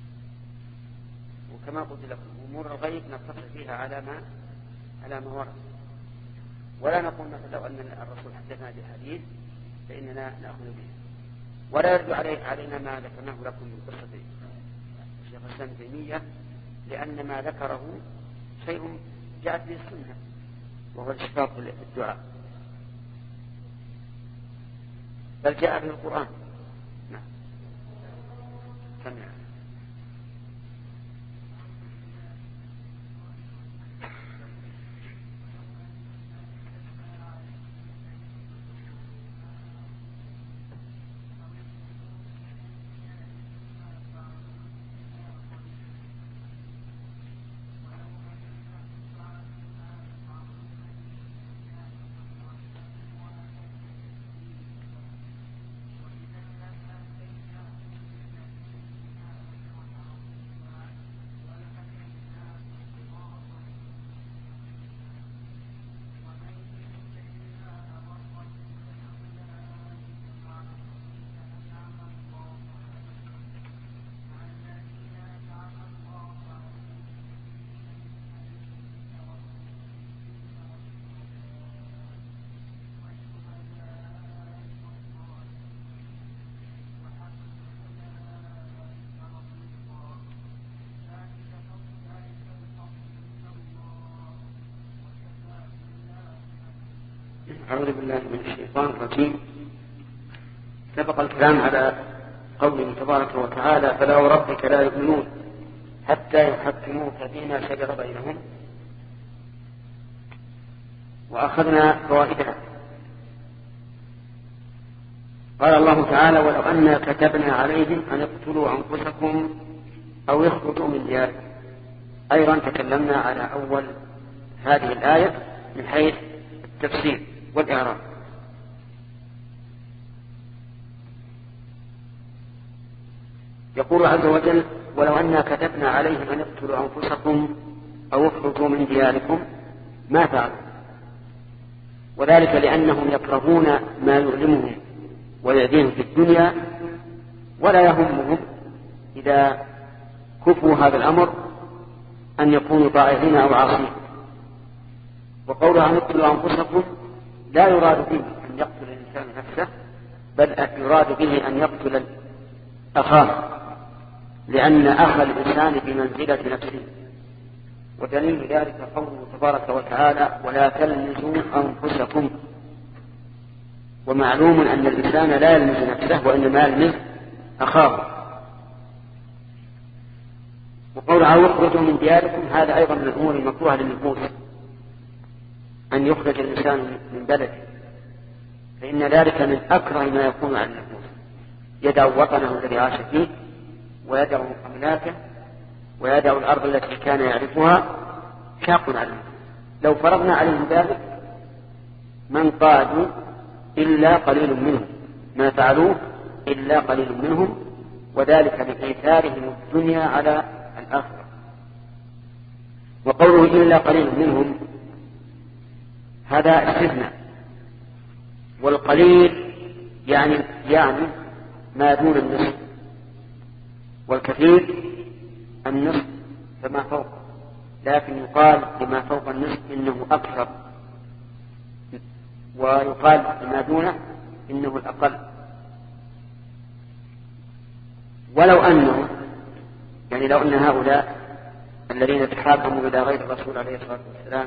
وكما قلت لكم أمور الغيب نقتصر فيها على ما على ما ورد ولا نقول مثلا لو أن الرسول حدثنا بحديث فإننا نأخذ به ولا يرد علي علينا ما ذكرناه لكم من قصة الشيخ الإسلام ابن تيمية لأن ما ذكره شيء جاءت به السنة وهو الإشفاق في الدعاء بل جاء به القرآن. نعم. سمع. أعوذ بالله من الشيطان الرجيم. سبق الكلام على قوله تبارك وتعالى: فلا وربك لا يؤمنون حتى يحكموك فيما شجر بينهم. وأخذنا فوائدها. قال الله تعالى: ولو أنا كتبنا عليهم أن اقتلوا أنفسكم أو يخرجوا من دياركم. أيضا تكلمنا على أول هذه الآية من حيث التفسير والإعراب. يقول عز وجل: ولو أنا كتبنا عليهم أن اقتلوا أنفسكم أو اخرجوا من دياركم ما فعلوا، وذلك لأنهم يكرهون ما يؤلمهم ويعديهم في الدنيا، ولا يهمهم إذا كفوا هذا الأمر أن يكونوا طائعين أو عاصين. وقولها أن اقتلوا أنفسكم لا يراد به أن يقتل الإنسان نفسه، بل يراد به أن يقتل أخاه، لأن أخ الإنسان بمنزلة نفسه. ودليل ذلك قوله تبارك وتعالى: ولا تلمزوا أنفسكم. ومعلوم أن الإنسان لا يلمز نفسه وإنما يلمز أخاه. وقولها يخرجوا من دياركم هذا أيضا من الأمور المكروهة للنفوس، أن يخرج الإنسان من بلده، فإن ذلك من أكره ما يكون على النفوس. يدع وطنه الذي عاش فيه، ويدع أملاكه، ويدع الأرض التي كان يعرفها، شاق عليه. لو فرضنا عليهم ذلك ما انقادوا إلا قليل منهم، ما فعلوه إلا قليل منهم، وذلك بإيثارهم الدنيا على الآخرة. وقوله إلا قليل منهم هذا استثناء، والقليل يعني يعني ما دون النصف، والكثير النصف فما فوق، لكن يقال لما فوق النصف إنه أكثر، ويقال لما دونه إنه الأقل. ولو أنه يعني لو أن هؤلاء الذين تحاكموا إلى غير الرسول عليه الصلاة والسلام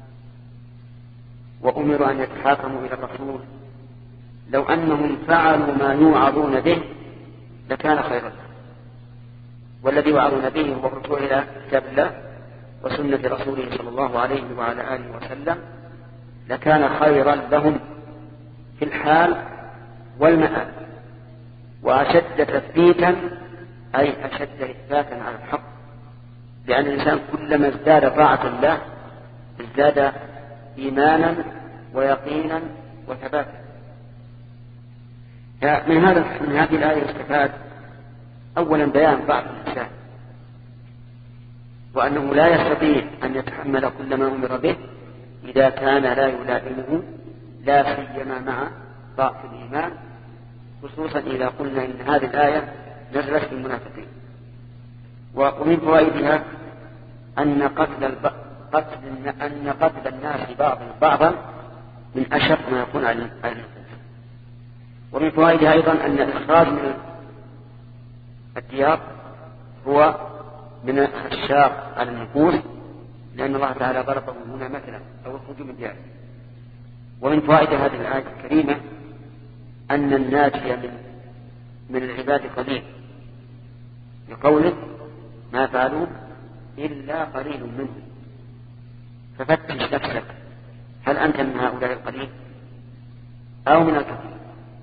وأمروا أن يتحاكموا إلى الرسول، لو أنهم فعلوا ما يوعظون به لكان خيرا لهم. والذي يوعظون به هو الرجوع إلى كتاب الله وسنة رسوله صلى الله عليه وعلى آله وسلم، لكان خيرا لهم في الحال والمآل، وأشد تثبيتا أي أشد إثباتا على الحق، لأن الإنسان كلما ازداد طاعة الله ازداد إيمانا ويقينا وثباتا. من هذا من هذه الآية استفاد أولا بيان ضعف الإنسان، وأنه لا يستطيع أن يتحمل كل ما أمر به إذا كان لا يلائمه، لا سيما مع ضعف الإيمان، خصوصا إذا قلنا إن هذه الآية نزلت في المنافقين. ومن فوائدها أن قتل الب... قتل أن قتل الناس بعضا بعضا من أشق ما يكون على النفوس. ومن فوائدها أيضا أن الإخراج من الديار هو من الشاق على النفوس، لأن الله تعالى ضربه هنا مثلا، أو الخروج من الديار. ومن فوائد هذه الآية الكريمة أن الناجي من من العباد قليل، لقوله ما فعلوا إلا قليل منهم. ففتش نفسك، هل أنت من هؤلاء القليل أو من الكثير؟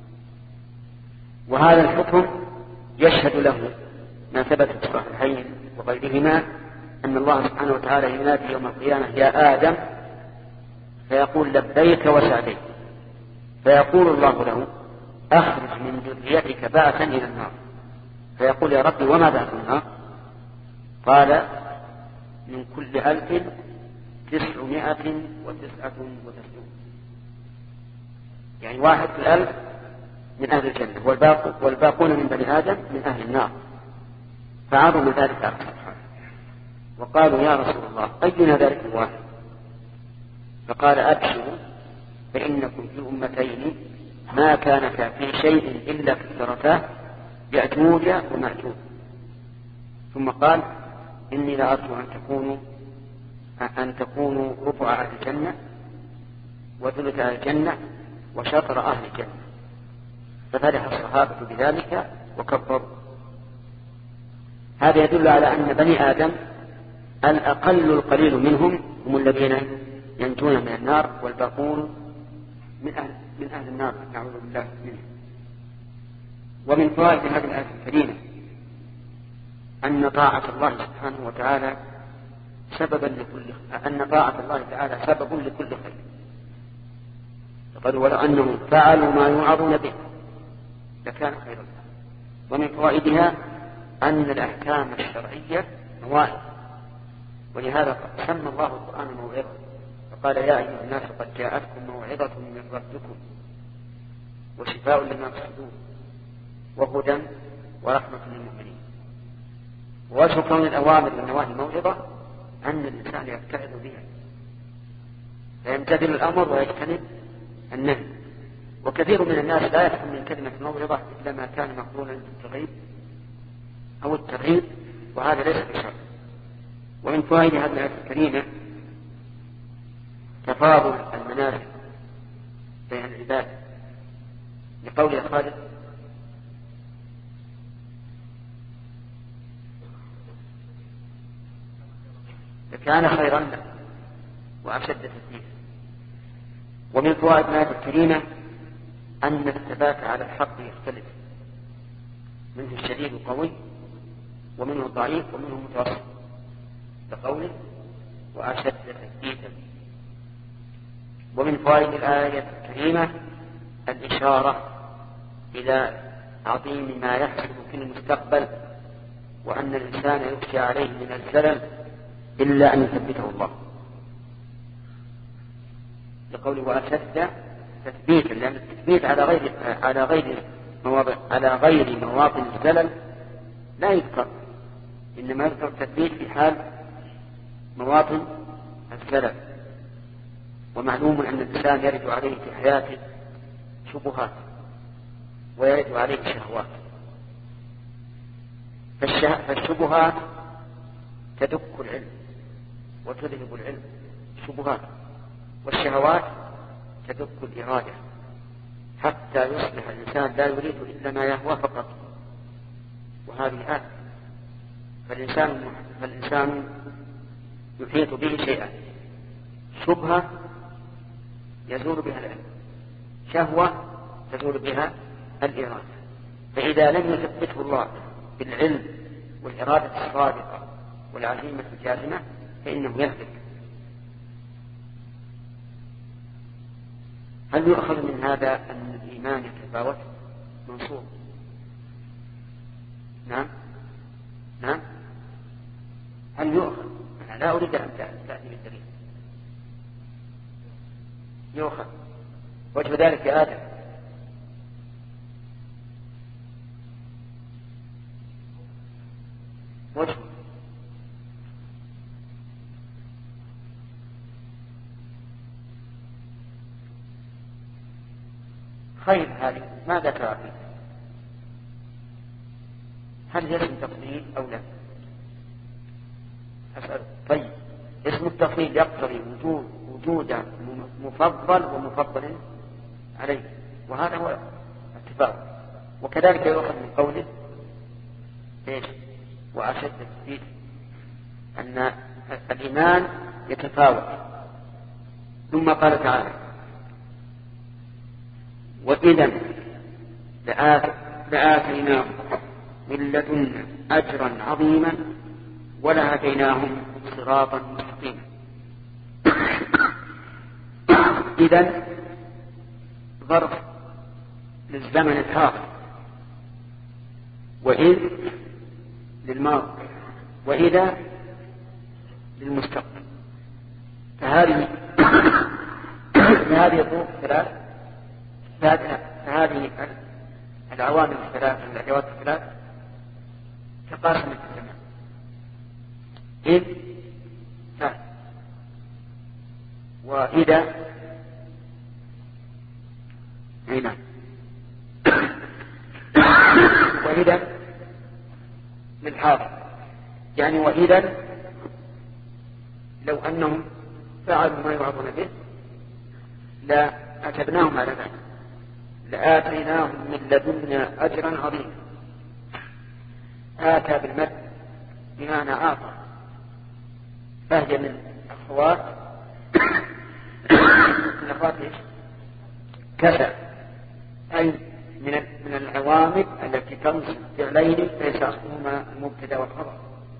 وهذا الحكم يشهد له ما ثبت في الصحيحين وغيرهما أن الله سبحانه وتعالى ينادي يوم القيامة: يا آدم، فيقول لبيك وسعديك، فيقول الله له: أخرج من ذريتك بعثا إلى النار. فيقول: يا ربي وما بعث النار؟ قال: من كل ألف تسعمائة وتسعة وتسعون، يعني واحد في الألف من أهل الجنة، والباقون من بني آدم من أهل النار. فعظم ذلك على سبحانه، وقالوا: يا رسول الله أينا ذلك الواحد؟ فقال: أبشروا فإنكم في أمتين ما كانتا في شيء إلا كثرتاه، يأجوج ومأجوج. ثم قال: إني لأرجو أن تكونوا أن تكونوا ربع أهل الجنة وثلث أهل الجنة وشطر أهل الجنة. ففرح الصحابة بذلك وكبروا. هذا يدل على أن بني آدم الأقل القليل منهم هم الذين ينجون من النار، والباقون من أهل, من أهل النار، نعوذ بالله منه. ومن فوائد هذه الآية الكريمة أن طاعة الله سبحانه وتعالى سببا لكل أن طاعة الله تعالى سبب لكل خير. فقد ولو أنهم فعلوا ما يوعظون به لكان خيرا. ومن فوائدها أن الأحكام الشرعية موائد، ولهذا سمى الله القرآن موعظة، فقال يا أيها الناس قد جاءتكم موعظة من ربكم وشفاء لما في الصدور وهدى ورحمة للمؤمنين. ووجه كون الأوامر والنواهي موعظة أن الإنسان يتعظ بها فيمتثل الأمر ويجتنب النهي. وكثير من الناس لا يفهم من كلمة موعظة إلا ما كان مقرونا بالترغيب أو الترهيب، وهذا ليس بشرط. ومن فوائد هذه الآية الكريمة تفاضل المنازل بين العباد، لقول خالد لكان خيرا له وأشد تثبيتا. ومن فوائد الآية الكريمة أن الثبات على الحق يختلف، منه الشديد القوي ومنه الضعيف ومنه متوسط، كقوله وأشد تثبيتا. ومن فوائد الآية الكريمة الإشارة إلى عظيم ما يحصل في المستقبل، وأن الإنسان يخشى عليه من الزلل إلا أن يثبته الله، لقوله وأشد تثبيتا، لأن التثبيت على غير على غير مواضع على غير مواطن الزلل لا يذكر، إنما يذكر التثبيت في حال مواطن الزلل. ومعلوم أن الإنسان يرد عليه في حياته شبهات ويرد عليه شهوات، فالشبهات تدك العلم وتذهب العلم شبهات، والشهوات تدك الإرادة حتى يصبح الإنسان لا يريد إلا ما يهوى فقط، وهذه آية. فالإنسان, فالإنسان يحيط به شيئا، شبهة يزول بها العلم، شهوة تزول بها الإرادة. فإذا لم يثبته الله بالعلم والإرادة الصادقة والعزيمة الجازمة فإنه يهلك. هل يؤخذ من هذا أن الإيمان يتفاوت؟ منصوب. نعم نعم. هل يؤخذ؟ أنا لا أريد أن تأتي بالدليل. يؤخذ. وجه ذلك يا آدم وجه خير. هذه ماذا ترى فيه؟ هل اسم تفضيل أو لا؟ أسأل. طيب اسم التفضيل يقتضي وجود وجود مفضل ومفضل عليه، وهذا هو اتفاق. وكذلك يؤخذ من قوله ايش؟ وأشد التثبيت، أن الإيمان يتفاوت. ثم قال تعالى وإذا لآتيناهم من لدنا أجرا عظيما ولهديناهم صراطا مستقيما. إذن ظرف للزمن الحاضر، وإذ للماضي، وإذا للمستقبل. فهذه فهذه الظروف الثلاث فهذه العوامل الثلاث الأدوات الثلاث تقاسم الزمن. إذ لا، وإذا هنا، وإذا للحاضر. يعني وإذا لو أنهم فعلوا ما يوعظون به لا أتبناهم على ذلك لآتيناهم من لدنا أجرا عظيما. آتى بالمد بمعنى أعطى، فهي من أخوات من أخوات كسى، أي من من العوامل التي تنصب فعلين ليس أصلهما المبتدا والخبر.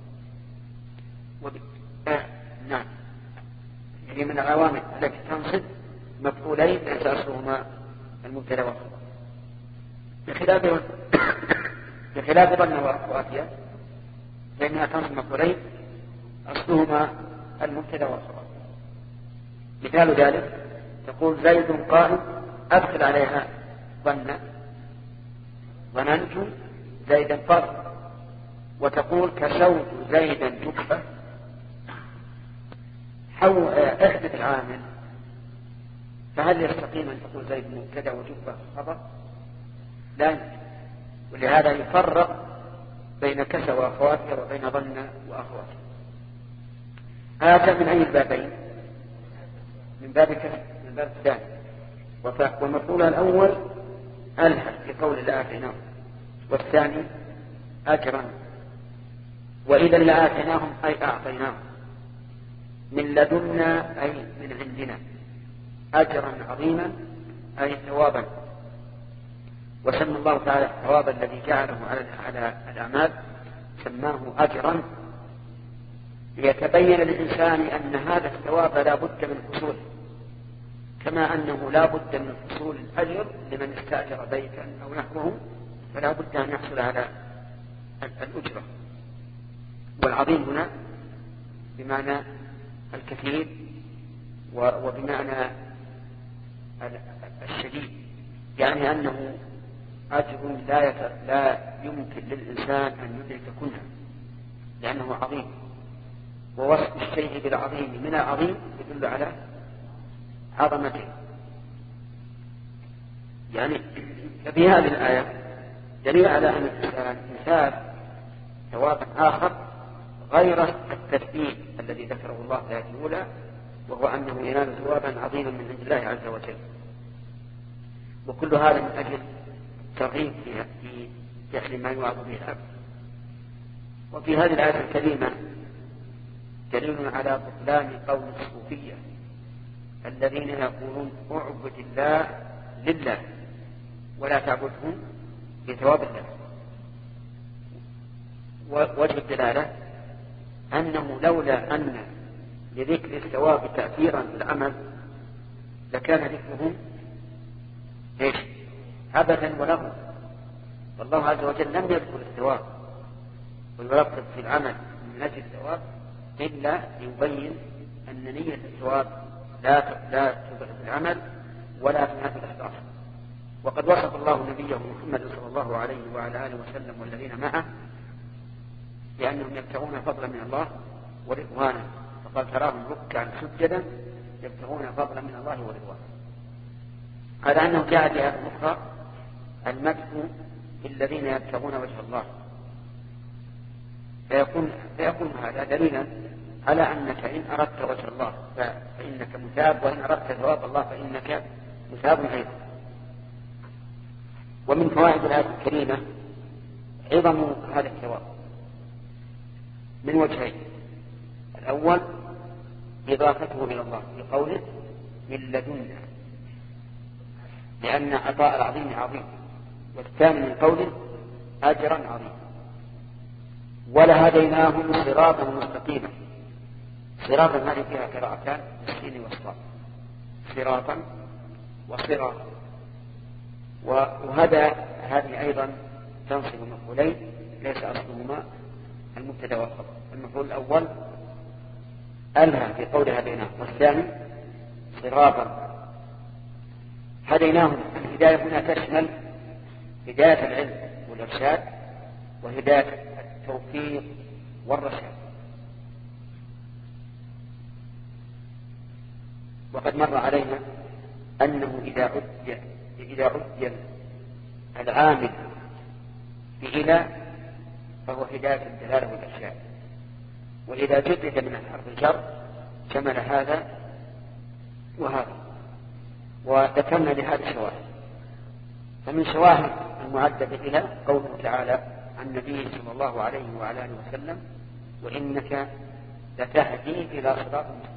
آه نعم، هي من العوامل التي تنصب مفعولين ليس أصلهما المبتدا والخبر، بخلاف بخلاف ظن وأخواتها لأنها تنصب مفعولين أصلهما المبتدا والخبر. مثال ذلك تقول زيد قائم، أدخل عليها ظن ظننت زيدا فرق، وتقول كسوت زيدا جبة. حو احدث العامل، فهل يستقيم أن تقول زيد مبتدا وجبة خبر؟ لا يمكن. ولهذا يفرق بين كسى وأخواتها وبين ظن وأخواتها. آتى من أي البابين؟ من باب كسى، من باب الثاني. ومفعولها الأول ألها في قول الله آتيناهم، والثاني أجرا. وإذا لآتيناهم أي أعطيناهم، من لدنا أي من عندنا، أجرا عظيما أي ثوابا. وسمى الله تعالى الثواب الذي جعله على الأعمال سماه أجرا، ليتبين للإنسان أن هذا الثواب لا بد من حصوله، كما أنه لا بد من حصول الأجر لمن استأجر بيتا أو نحوه، فلا بد أن يحصل على الأجرة. والعظيم هنا بمعنى الكثير وبمعنى الشديد، يعني أنه أجر لا لا يمكن للإنسان أن يدرك كله، لأنه عظيم. ووصف الشيء بالعظيم من العظيم يدل على عظمته. يعني ففي هذه الآية دليل على أن الإنسان مثال ثوابا آخر غير التثبيت الذي ذكره الله في الآية الأولى، وهو أنه ينال ثوابا عظيما من عند الله عز وجل. وكل هذا من أجل ترغيب في فعل ما يوعظ به العبد. وفي هذه الآية الكريمة دليل على بطلان قول الصوفية الذين يقولون اعبد الله لله ولا تعبده بثواب الله. ووجه الدلالة أنه لولا أن لذكر الثواب تأثيرا في العمل لكان ذكره ايش؟ عبثا ولغوا. والله عز وجل لم يذكر الثواب ويرتب في العمل من أجل الثواب إلا يبين أن نية الثواب لا لا تبقى في العمل ولا تنافي الإخلاص. وقد وصف الله نبيه محمد صلى الله عليه وعلى آله وسلم والذين معه بأنهم يبتغون فضلا من الله ورضوانا، فقال تراهم ركعا سجدا يبتغون فضلا من الله ورضوانا. على أنه جاء في آية أخرى المدح للذين يبتغون وجه الله، فيكون, فيكون هذا دليلا على أنك إن أردت وجه الله فإنك مثاب، وإن أردت ثواب الله فإنك مثاب أيضا. ومن فوائد الآية الكريمة عظم هذا الثواب من وجهين: الأول إضافته إلى الله بقوله من لدنا، لأن عطاء العظيم عظيم، والثاني من قوله أجرا عظيما. ولهديناهم صراطا مستقيما. صراطا هذه فيها قراءتان بالسين والصاد، صراطا وصراطا. وهذا هذه أيضا تنصب مفعولين ليس أصلهما المبتدا والخبر. المفعول الأول ألها في قول هديناهم، والثاني صراطا. هديناهم، الهداية هنا تشمل هداية العلم والإرشاد وهداية التوفيق والرشاد. وقد مر علينا أنه إذا عد إذا عد العامل بإلى فهو هداية الدلالة والإرشاد، وإذا جدد من حرف الجر شمل هذا وهذا. وذكرنا لهذا شواهد. فمن شواهد المعدة إلى قوله تعالى عن النبي صلى الله عليه وعلى آله وسلم: وإنك لتهدي إلى صراط مستقيم.